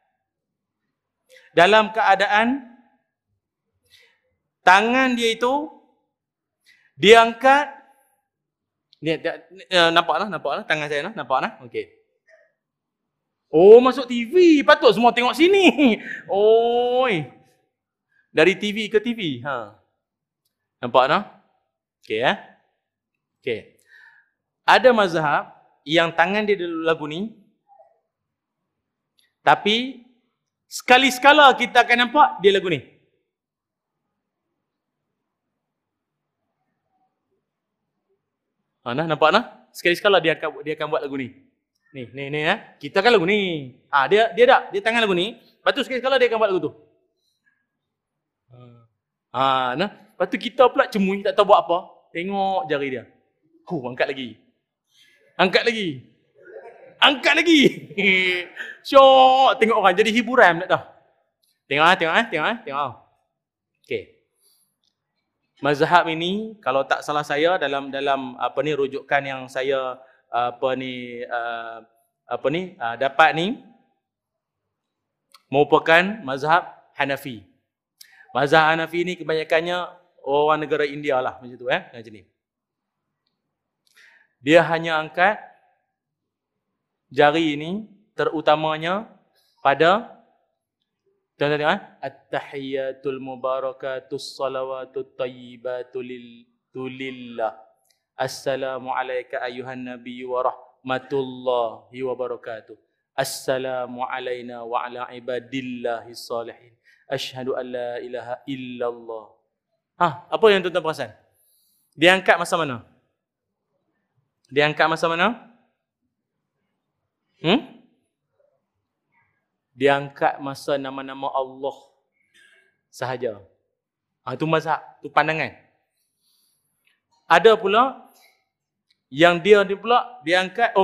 dalam keadaan tangan dia itu dia angkat. Ni nampaklah tangan saya nampak. Okey. Oh, masuk TV, patut semua tengok sini. Oi. Dari TV ke TV. Nampak tak? Okey ya. Okey. Ada mazhab yang tangan dia dalam lagu ni, tapi sekali-sekala kita akan nampak dia lagu ni. Nampak nah? Sekali-sekala dia akan buat lagu ni. Ni ya. Kita kan lagu ni. Dia tangan lagu ni, lepas tu sekali-sekala dia akan buat lagu tu. Lepas tu kita pula cemui, tak tahu buat apa. Tengok jari dia. Angkat lagi. Syok, tengok orang jadi hiburan tak tahu. Tengok. Okey. Mazhab ini kalau tak salah saya dalam rujukan yang saya dapat ni merupakan mazhab Hanafi. Mazhab Hanafi ni kebanyakannya orang negara India lah macam tu macam ni. Dia hanya angkat jari ini terutamanya pada tengok at-tahiyyatul mubarakatus salawatut thayyibatu lillah. Assalamu alayka ayyuhan nabiyyu wa rahmatullahi wa barakatuh. Assalamu alayna wa ala ibadillahis salihin. Asyhadu an la ilaha illallah. Apa yang tuan-tuan perasan? Dia angkat masa mana? Dia angkat masa nama-nama Allah sahaja. Itu mazhab, itu pandangan. Ada pula yang dia angkat,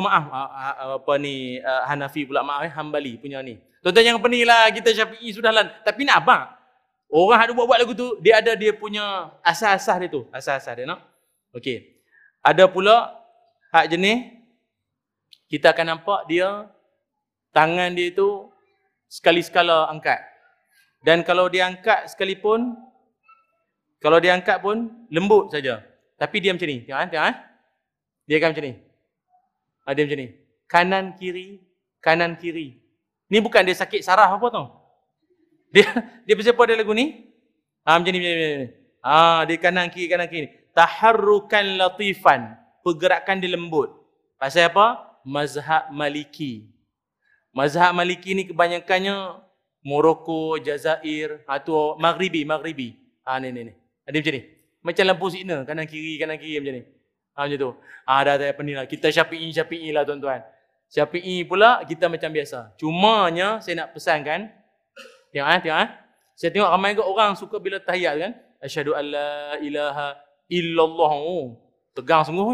Hanafi pula, Hambali punya ni. Tuan-tuan jangan pening kita Syafi'i sudahlah. Tapi nak apa? Orang ada buat lagu tu, dia ada dia punya asas-asas dia tu. Asas-asas dia nak. Okey. Ada pula hak jenis, kita akan nampak dia, tangan dia tu sekali-sekala angkat. Dan kalau dia angkat sekalipun, kalau dia angkat pun lembut saja. Tapi dia macam ni. Tengok. Dia akan macam ni. Dia macam ni. Kanan kiri. Ni bukan dia sakit saraf apa tau. Dia pasal apa dia lagu ni? Macam ni. Dia kanan kiri. Taharrukan latifan. Pergerakan dia lembut. Pasal apa? Mazhab Maliki. Mazhab Maliki ni kebanyakannya Morocco, Jazair, tu Maghribi. Ni. Ada macam ni. Macam lampu signal, kanan kiri macam ni. Macam tu. Dah tak pening lah. Kita Syafi'i lah tuan-tuan. Syafi'i pula kita macam biasa. Cumanya saya nak pesankan, tengok. Saya tengok ramai ke orang suka bila tahiyat kan. Asyhadu an la ilaha illallah. Tegang sungguh.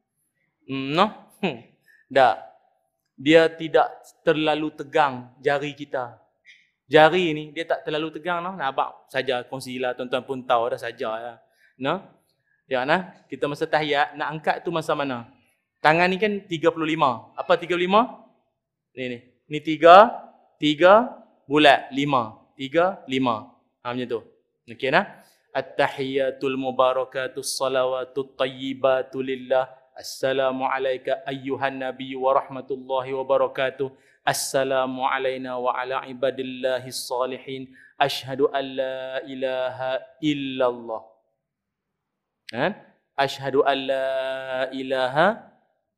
Tak. Dia tidak terlalu tegang jari kita. Jari ni dia tak terlalu tegang Nak abang saja kongsilah, tuan-tuan pun tahu dah saja lah. Kita masa tahiyat nak angkat tu masa mana? Tangan ni kan 35. Apa 35? Ni 3 bulat 5. 3 5. Macam tu. Okey nah. At-tahiyyatul mubarakatus salawatut thayyibatu lillah. Assalamu alayka ayyuhan nabiyyu wa rahmatullahi wa barakatuh. Assalamu alayna wa ala ibadillahis salihin. Asyhadu an la ilaha illallah. Asyhadu an la ilaha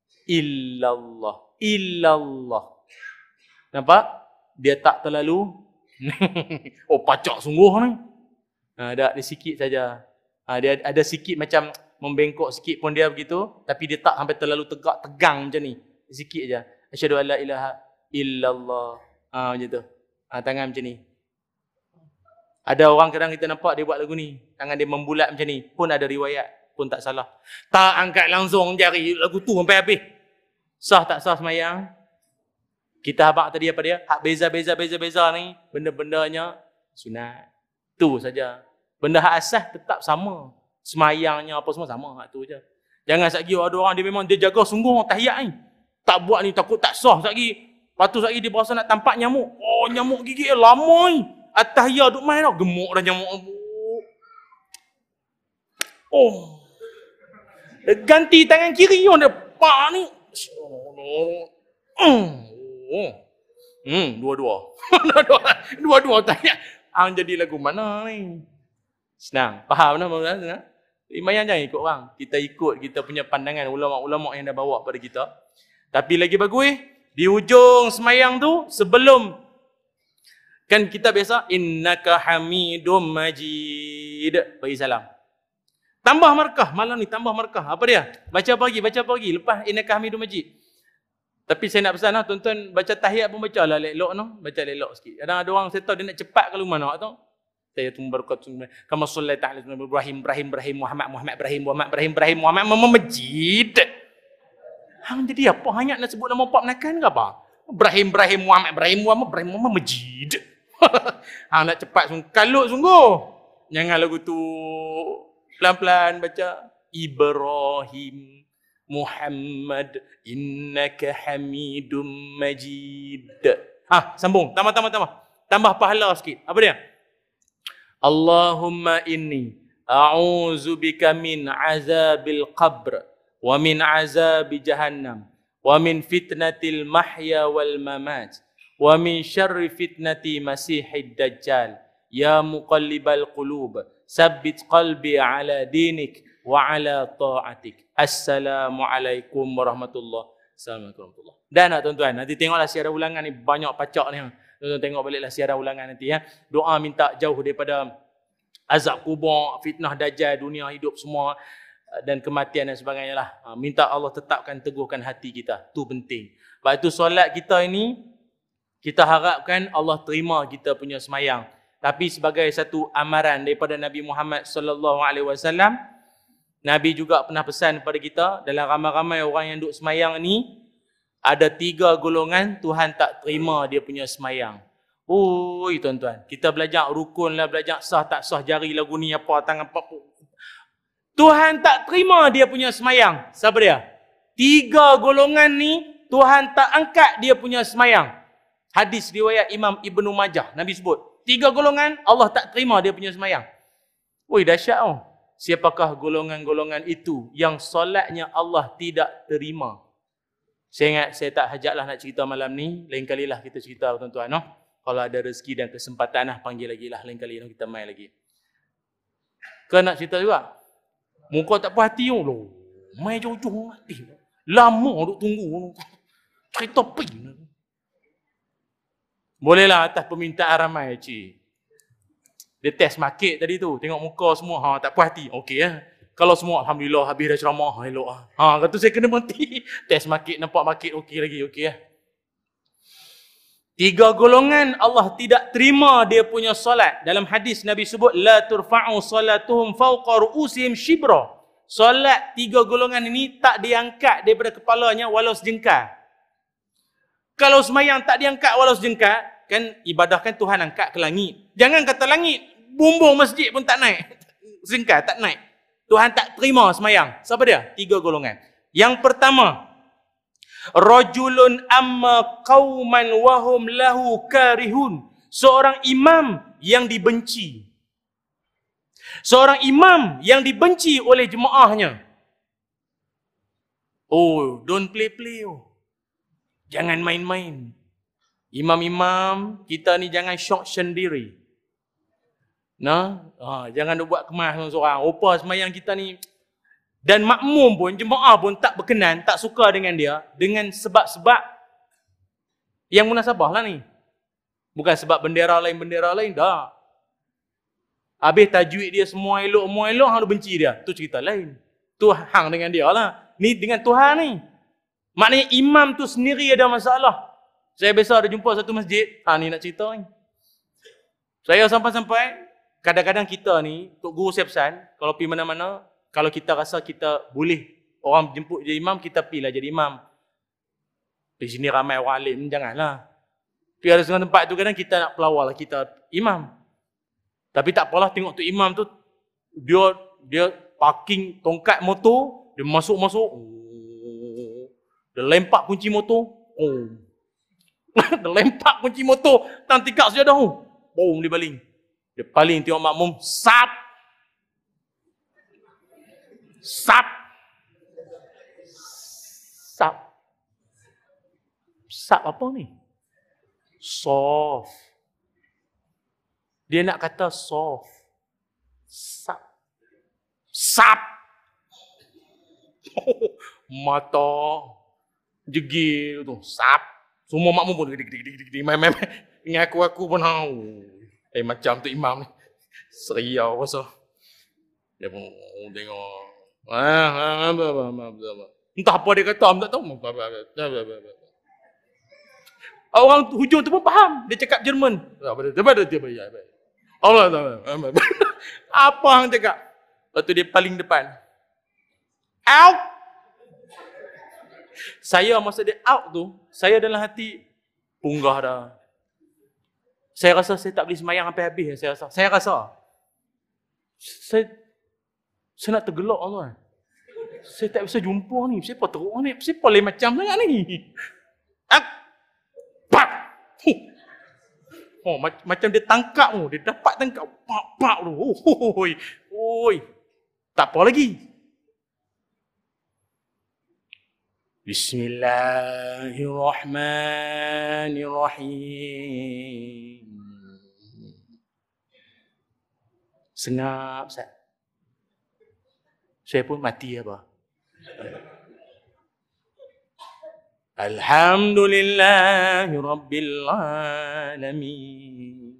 illallah. Nampak? Dia tak terlalu pacak sungguh ni. Dia sikit saja. Dia ada sikit macam membengkok sikit pun dia begitu, tapi dia tak sampai terlalu tegang macam ni. Sikit aja. Asyhadu an la ilaha illallah. Macam tu. Tangan macam ni. Ada orang kadang kita nampak dia buat lagu ni, tangan dia membulat macam ni, pun ada riwayat, pun tak salah. Tak angkat langsung jari lagu tu sampai habis. Sah tak sah semayang? Kita habaq tadi apa dia? Hak beza-beza ni, benda-bendanya sunat. Itu saja. Benda hak asas tetap sama. Semayangnya apa semua sama. Itu je. Jangan satgi ada orang dia memang dia jaga sungguh tahiyat ni. Tak buat ni takut tak sah satgi. Lepas tu satgi dia berasa nak tampak nyamuk. Oh nyamuk gigit lama ni. At-tahiyat duk main tau. Gemuk dah nyamuk. Oh. Ganti tangan kiri on dia. Pak ni. Dua-dua. Dua-dua tahiyat. Hang jadi lagu mana ni? Senang. Faham dah maksudnya? Senang. Lumayan jangan ikut orang. Kita ikut kita punya pandangan ulama-ulama yang dah bawa pada kita. Tapi lagi bagus, di hujung semayang tu, sebelum, kan kita biasa, innaka hamidum majid. Bagi salam. Tambah markah. Malam ni tambah markah. Apa dia? Baca pagi. Lepas innaka hamidum majid. Tapi saya nak pesan lah, tuan-tuan baca tahiyat pun baca lah elok no. Baca elok sikit. Kadang ada orang saya tahu dia nak cepat kalau mana tu. Saya tunggu barakat kama sallallahu ta'ala Ibrahim Muhammad Majid. Hang jadi apa? Hanya nak sebut nama pak menakan ke apa? Ibrahim Muhammad Majid. Hang nak cepat sungguh. Kalut sungguh. Jangan lagu tu pelan-pelan baca Ibrahim Muhammad innaka hamidum majid. Sambung. Tambah pahala sikit. Apa dia? Allahumma inni a'udzubika min azabil qabr wa min azabi jahannam wa min fitnatil mahya wal mamat wa min syarri fitnati masihid dajjal ya muqallibal qulub sabbit qalbi ala dinik wa ala ta'atik. Assalamualaikum warahmatullahi wabarakatuh. Dan tuan-tuan, nanti tengoklah siaran ulangan ni banyak pacak ni. Tuan-tuan tengok baliklah siaran ulangan nanti ya. Doa minta jauh daripada azab kubur, fitnah dajjal, dunia hidup semua dan kematian dan sebagainya lah. Minta Allah tetapkan teguhkan hati kita. Tu penting. Sebab itu solat kita ini kita harapkan Allah terima kita punya semayang. Tapi sebagai satu amaran daripada Nabi Muhammad sallallahu alaihi wasallam, Nabi juga pernah pesan kepada kita dalam ramai-ramai orang yang duduk semayang ni ada 3 golongan Tuhan tak terima dia punya semayang. Oi tuan-tuan, kita belajar rukun lah, belajar sah tak sah jari lagu ni apa tangan apa. Tuhan tak terima dia punya semayang. Siapa dia? 3 golongan ni Tuhan tak angkat dia punya semayang. Hadis riwayat Imam Ibnu Majah, Nabi sebut 3 golongan Allah tak terima dia punya semayang. Oi dahsyat oh. Siapakah golongan-golongan itu yang solatnya Allah tidak terima? Saya ingat saya tak hajatlah nak cerita malam ni. Lain kalilah kita cerita tuan-tuan. No? Kalau ada rezeki dan kesempatan lah, panggil lagi lah. Lain kali no? Kita main lagi. Kau nak cerita juga? Muka tak puas hati loh. Main jauh-jauh mati. Lama duk tunggu. Cerita pin. Bolehlah atas permintaan ramai cik. Dia test market tadi tu. Tengok muka semua. Tak puas hati. Okey ya. Kalau semua alhamdulillah habis dah ceramah. Elok lah. Kata saya kena berhenti. Test market. Nampak market okey lagi. Okey ya. 3 golongan Allah tidak terima dia punya solat. Dalam hadis Nabi sebut la turfa'u salatuhum fawqa ru'usihim shibra. Solat 3 golongan ini tak diangkat daripada kepalanya walau sejengkal. Kalau semayang tak diangkat walau sejengkal, kan ibadah kan Tuhan angkat ke langit. Jangan kata langit, bumbung masjid pun tak naik. Sejengkal tak naik. Tuhan tak terima semayang. Siapa dia? 3 golongan. Yang pertama, rajulun amma qauman wahum lahu karihun. Seorang imam yang dibenci. Seorang imam yang dibenci oleh jemaahnya. Oh, don't play-play. Oh. Jangan main-main. Imam-imam kita ni jangan syok sendiri. Jangan buat kemas seorang. Rupa semayang kita ni. Dan makmum pun, jemaah pun tak berkenan, tak suka dengan dia. Dengan sebab-sebab yang munasabah lah ni. Bukan sebab bendera lain, dah. Habis tajwid dia semua elok, hang benci dia. Tu cerita lain. Tu hang dengan dia lah. Ni dengan Tuhan ni. Maknanya imam tu sendiri ada masalah. Saya biasa ada jumpa satu masjid. Ni nak cerita ni. Saya sampai-sampai, kadang-kadang kita ni, Tok Guru saya pesan, kalau pergi mana-mana, kalau kita rasa kita boleh orang jemput jadi imam, kita pergilah jadi imam. Di sini ramai orang alim, janganlah. Tapi ada setengah tempat tu kadang kita nak pelawal lah kita imam. Tapi tak apalah, tengok tu imam tu, dia parking tongkat motor, dia masuk. Dia lempak kunci motor. Dia lempak kunci motor, tang tikak sejadah. Boom, dia baling. Dia paling tengok makmum, sap. Sap apa ni? Soft. Dia nak kata soft. Sap. Mata jegil tu, sap. Semua makmum pun main. Ingat aku pun macam tu imam ni. Seriau rasa. Dia pun tengok. Entah apa dia kata, tak tahu. Orang hujung tu pun faham. Dia cakap Jerman. Allah. Apa yang cakap? Lepas tu dia paling depan. Out! Saya masa dia out tu, saya dalam hati punggah dah. Saya rasa saya tak boleh semayang sampai habis. Saya rasa. Saya nak tergelak tuan. Saya tak bisa jumpa ni. Siapa teruk ni? Siapa lain macam sangat ni? Macam dia tangkap tu. Dia dapat tangkap. Pak tu. Oi. Tak apa lagi. Bismillahirrahmanirrahim. Sengap Ustaz. Saya pun mati apa? Alhamdulillahi Rabbil Alamin.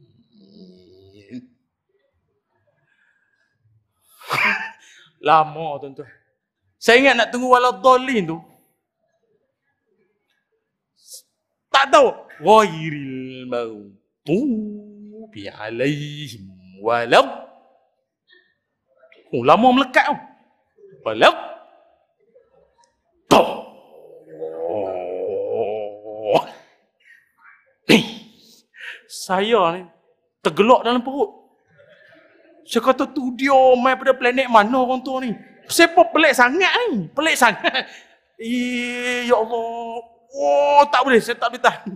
Lama tuan-tuan. Saya ingat nak tunggu waladhdallin tu. Tak tahu. Ghairil maghdubi alaihim walad. Lama melekat tu. Walad. Saya ni tergelak dalam perut. Saya kata tu dia main pada planet mana orang tu ni. Siapa pelik sangat ni? Pelik sangat. Ya Allah. Tak boleh. Saya tak boleh tahan.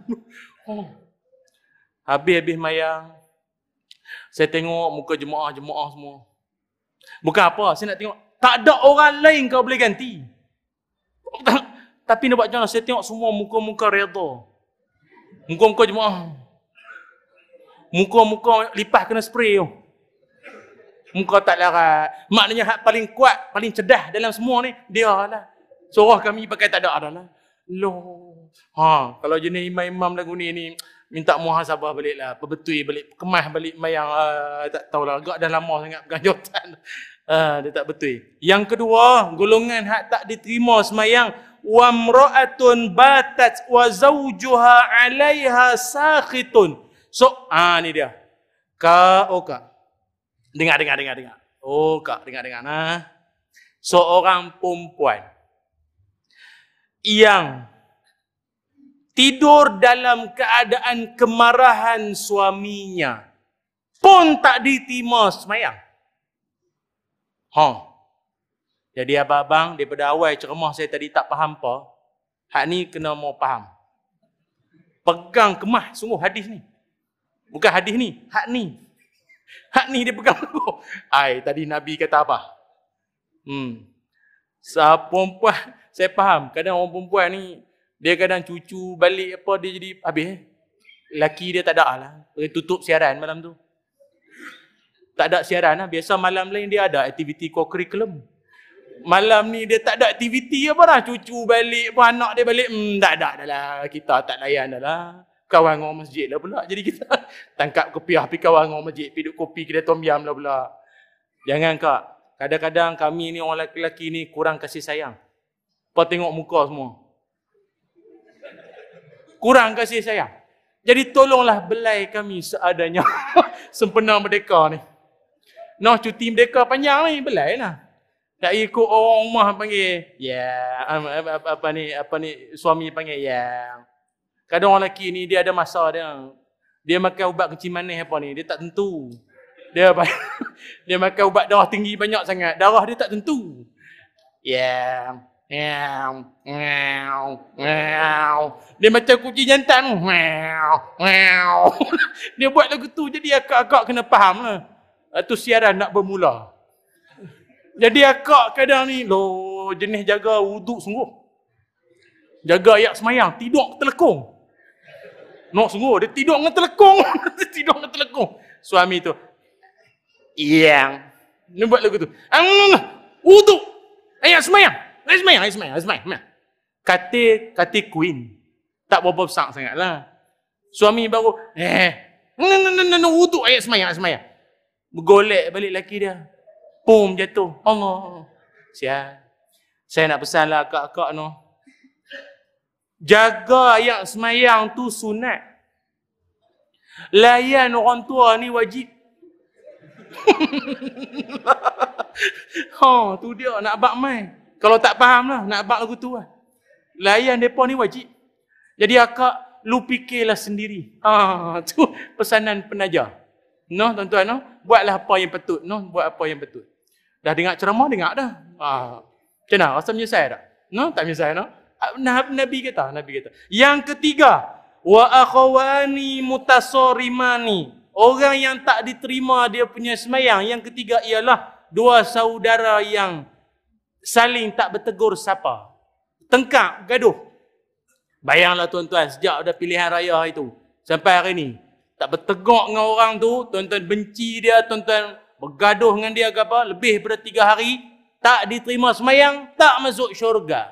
Habis mayang. Saya tengok muka jemaah semua. Bukan apa. Saya nak tengok. Tak ada orang lain kau boleh ganti. Tapi nak buat macam mana? Saya tengok semua muka-muka redha. Muka-muka jemaah. Muka-muka lipas kena spray tu. Muka tak larat. Maknanya hak paling kuat, paling cerdas dalam semua ni, dia lah. Surah kami pakai tak ada adalah. Loh. Kalau jenis imam-imam lagu ni minta muhasabah balik lah. Perbetui balik, kemas balik mayang. Tak tahulah, agak dah lama sangat pegang jawatan. Dia tak betul. Yang kedua, golongan hak tak diterima semayang. Wa mra'atun batat wa zawjuha 'alaiha sakhitun. So, ni dia. Kak. Dengar. Kak, dengar. Seorang perempuan yang tidur dalam keadaan kemarahan suaminya pun tak diterima semayang. Jadi abang-abang, daripada awal ceramah saya tadi tak faham apa. Hak ni kena mau faham. Pegang kemah sungguh hadis ni. Bukan hadis ni, hak ni. Hak ni dia pegang sungguh. Tadi Nabi kata apa? Perempuan, saya faham. Kadang orang perempuan ni, dia kadang cucu balik apa, dia jadi habis. Laki dia tak ada lah. Dia tutup siaran malam tu. Tak ada siaran lah. Biasa malam lain dia ada aktiviti co-curriculum. Malam ni dia tak ada aktiviti apa dah. Cucu balik pun, anak dia balik. Tak ada dah lah. Kita tak layan dah lah. Kawan orang masjid lah pula. Jadi kita tangkap kopiah, pergi kawan orang masjid, pergi duduk kopi kedai tom yam lah pula. Jangan kak. Kadang-kadang kami ni orang lelaki ni kurang kasih sayang. Kau tengok muka semua. Kurang kasih sayang. Jadi tolonglah belai kami seadanya. Sempena merdeka ni. Cuti merdeka panjang ni, belai lah. Tak ikut orang rumah panggil, apa ni, suami panggil, Kadang orang lelaki ni dia ada masa dia. Dia makan ubat kencing manis apa ni, dia tak tentu. Dia dia makan ubat darah tinggi banyak sangat. Darah dia tak tentu. Yang dia macam kucing jantan. Dia buat lagu tu jadi akak-akak kena faham lah. Itu siaran nak bermula. Jadi akak kadang ni jenis jaga wuduk sungguh. Jaga ayat semayang, tidur terlekung. Nak sungguh, dia tidur dengan terlekung. Tidur dengan terlekung. Suami tu, dia buat lagu tu. Wuduk, ayat semayang. Ayat semayang. Kata Queen. Tak berapa besar sangat lah. Suami baru, wuduk, ayat semayang. Bergolek balik laki dia. Pum, jatuh. Allah. Sial. Saya nak pesanlah akak-akak no. Jaga ayat semayang tu sunat. Layan orang tua ni wajib. Tu dia nak abang mai. Kalau tak faham lah, nak abang lagu tu lah. Layan mereka ni wajib. Jadi akak, lu fikirlah sendiri. Tu pesanan penaja. No, tuan-tuan, no? Buatlah apa yang patut. No, buat apa yang patut. Dah dengar ceramah, dengar dah. Macam mana? Rasa menyesal tak? No, tak menyesal, no? Nabi kata. Yang ketiga, wa akhawani mutasarimani. Orang yang tak diterima dia punya semayang. Yang ketiga ialah dua saudara yang saling tak bertegur sapa. Tengkak, gaduh. Bayanglah tuan-tuan, sejak ada pilihan raya itu sampai hari ni, tak bertegur dengan orang tu, tuan-tuan benci dia, tuan-tuan bergaduh dengan dia ke apa, lebih daripada 3 hari, tak diterima semayang, tak masuk syurga.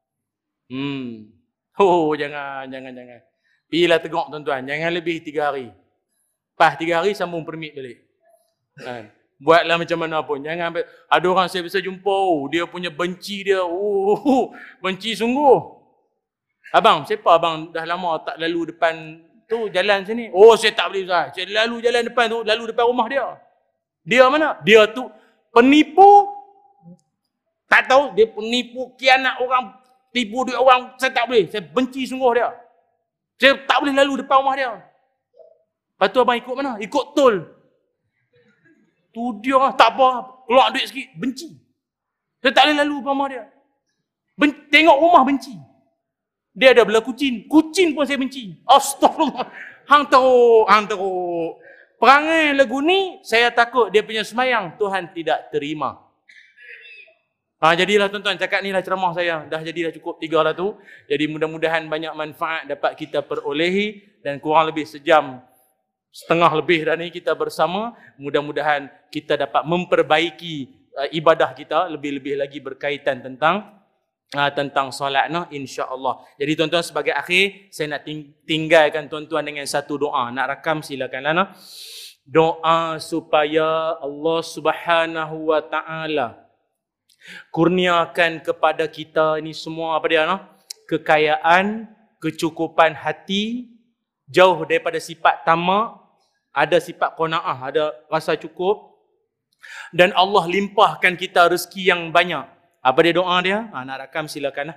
Jangan. Pergilah tegak tuan-tuan, jangan lebih 3 hari. Pas 3 hari, sambung permit balik. Buatlah macam mana pun. Jangan, ada orang saya bisa jumpa, dia punya benci dia, benci sungguh. Abang, siapa abang dah lama tak lalu depan tu, jalan sini? Saya tak boleh, Ustaz. Saya lalu jalan depan tu, lalu depan rumah dia. Dia mana? Dia tu penipu. Tak tahu, dia penipu, kianat orang, tipu duit orang. Saya tak boleh. Saya benci sungguh dia. Saya tak boleh lalu depan rumah dia. Lepas tu abang ikut mana? Ikut tol. Tu dia, tak apa. Keluar duit sikit, benci. Saya tak boleh lalu depan rumah dia. Tengok rumah benci. Dia ada belah kucing. Kucing pun saya benci. Astagfirullah. Hang teruk. Perangai lagu ni, saya takut dia punya semayang Tuhan tidak terima. Jadilah tuan-tuan, cakap ni lah ceramah saya. Dah jadilah cukup 3 lah tu. Jadi mudah-mudahan banyak manfaat dapat kita perolehi. Dan kurang lebih sejam setengah lebih dah ni kita bersama. Mudah-mudahan kita dapat memperbaiki ibadah kita. Lebih-lebih lagi berkaitan tentang solat, insya-Allah. Jadi tuan-tuan, sebagai akhir saya nak tinggalkan tuan-tuan dengan satu doa. Nak rakam silakanlah. Doa supaya Allah Subhanahu wa taala kurniakan kepada kita ini semua apa dia, kekayaan, kecukupan hati, jauh daripada sifat tamak, ada sifat qanaah, ada rasa cukup, dan Allah limpahkan kita rezeki yang banyak. Apa dia doa dia? Nak rakam silakanlah.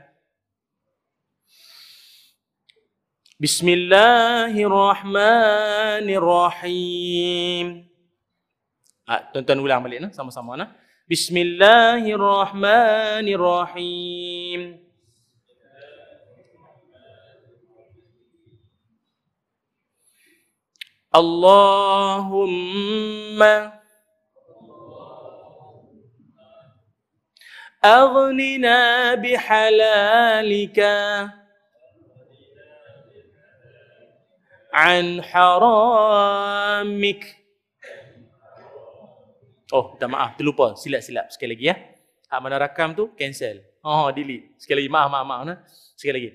Bismillahirrahmanirrahim. Tuan-tuan ulang balik sama-sama nah. Bismillahirrahmanirrahim. Allahumma aghnina bihalalika an haramik. Minta maaf, terlupa. Silap-silap. Sekali lagi ya. Hak mana rakam tu, cancel. Delete. Sekali lagi. Maaf. Sekali lagi.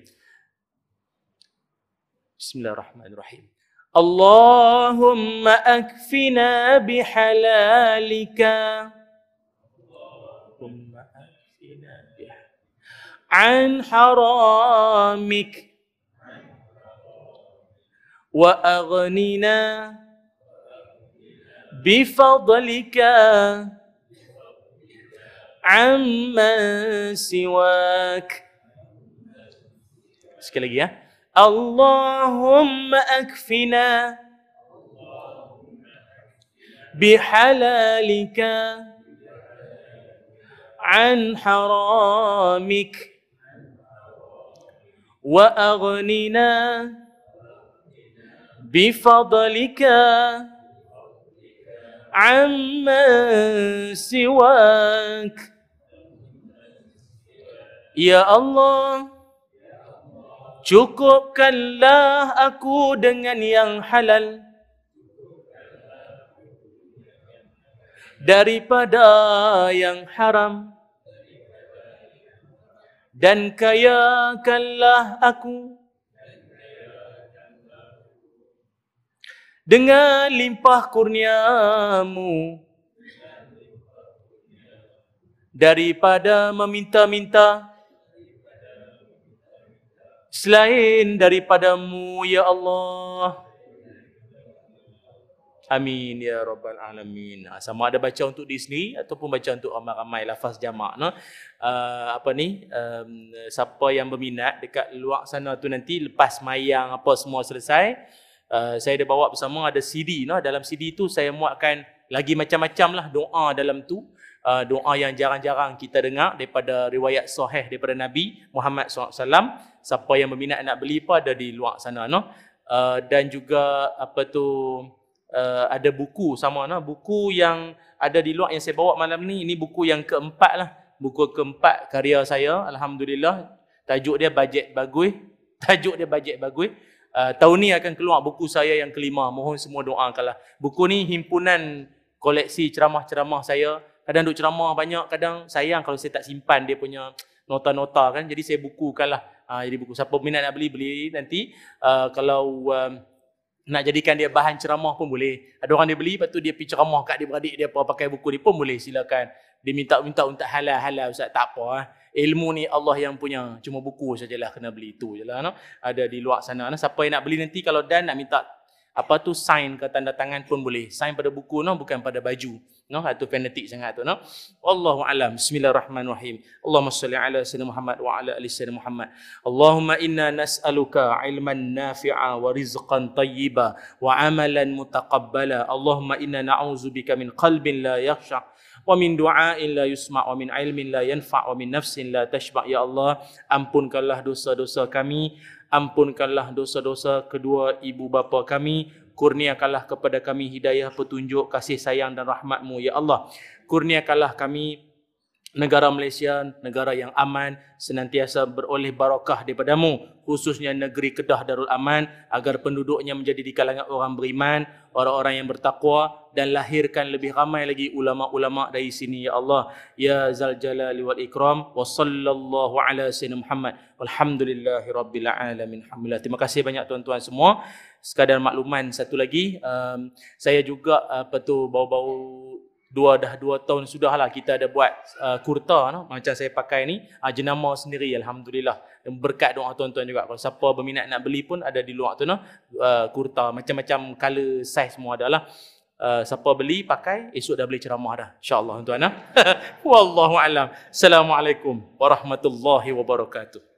Bismillahirrahmanirrahim. Allahumma akfina bihalalika an haramik wa aghnina bifadlika amman siwak. Sekali lagi ya. Allahumma akfina bihalalika an haramik wa aghnina bifadlika amman siwak. Ya Allah, cukupkanlah aku dengan yang halal daripada yang haram, dan kayakanlah aku dengan limpah kurniamu daripada meminta-minta selain daripadamu, ya Allah. Amin ya rabbal alamin. Sama ada baca untuk diri sendiri ataupun baca untuk ramai-ramai, lafaz jamak, no? Siapa yang berminat dekat luar sana tu, nanti lepas mayang apa semua selesai, saya ada bawa bersama, ada CD, no? Dalam CD tu saya muatkan lagi macam-macam lah doa dalam tu. Doa yang jarang-jarang kita dengar daripada riwayat sahih daripada Nabi Muhammad SAW. Siapa yang berminat nak beli pun ada di luar sana, no? Dan juga ada buku sama, no? Buku yang ada di luar yang saya bawa malam ni, ini buku yang keempat lah. Buku keempat karya saya, alhamdulillah. Tajuk dia Bajet Bagus. Tahun ni akan keluar buku saya yang kelima. Mohon semua doakanlah. Buku ni himpunan koleksi ceramah-ceramah saya. Kadang duk ceramah banyak, kadang sayang kalau saya tak simpan dia punya nota-nota kan. Jadi saya bukukan lah. Jadi buku, siapa minat nak beli nanti. Kalau nak jadikan dia bahan ceramah pun boleh. Ada orang dia beli, lepas tu dia pergi ceramah kat adik-beradik dia pakai buku dia pun boleh, silakan. Dia minta untuk halal, Ustaz, tak apa. Ilmu ni Allah yang punya, cuma buku sajalah kena beli, itu je lah, no? Ada di luar sana, no? Siapa yang nak beli nanti, kalau Dan nak minta sign ke tanda tangan pun boleh. Sign pada buku, no? Bukan pada baju, no? Itu fanatik sangat tu, no? Wallahu alam. Bismillahirrahmanirrahim. Allahumma salli ala sayyidina Muhammad wa ala ali sayyidina Muhammad. Allahumma inna nas'aluka ilman nafi'a wa rizqan tayyiba wa amalan mutaqabbala. Allahumma inna na'udzubika min qalbin la yakhsha wa min du'ain la yusma' wa min ilmin la yanfa' wa min nafsin la tashba'. Ya Allah, ampunkanlah dosa-dosa kami, ampunkanlah dosa-dosa kedua ibu bapa kami, kurniakanlah kepada kami hidayah, petunjuk, kasih sayang dan rahmat-Mu, ya Allah. Kurniakanlah kami negara Malaysia, negara yang aman, senantiasa beroleh barakah daripada-Mu, khususnya negeri Kedah Darul Aman, agar penduduknya menjadi di kalangan orang beriman, orang-orang yang bertakwa, dan lahirkan lebih ramai lagi ulama-ulama dari sini, ya Allah. Ya Zal Jalali wal Ikram. Wa sallallahu ala sayyidina Muhammad. Walhamdulillahi rabbil alamin. Alhamdulillah. Terima kasih banyak tuan-tuan semua. Sekadar makluman satu lagi, saya juga baru-baru dah 2 tahun sudahlah kita ada buat kurta, no? Macam saya pakai ni, jenama sendiri, alhamdulillah. Berkat doa tuan-tuan juga. Kalau siapa berminat nak beli pun ada di luar tu, no? Kurta macam-macam color, size semua ada lah. Siapa beli pakai, esok dah boleh ceramah dah, insya-Allah tuan-tuan. Wallahu alam. Assalamualaikum warahmatullahi wabarakatuh.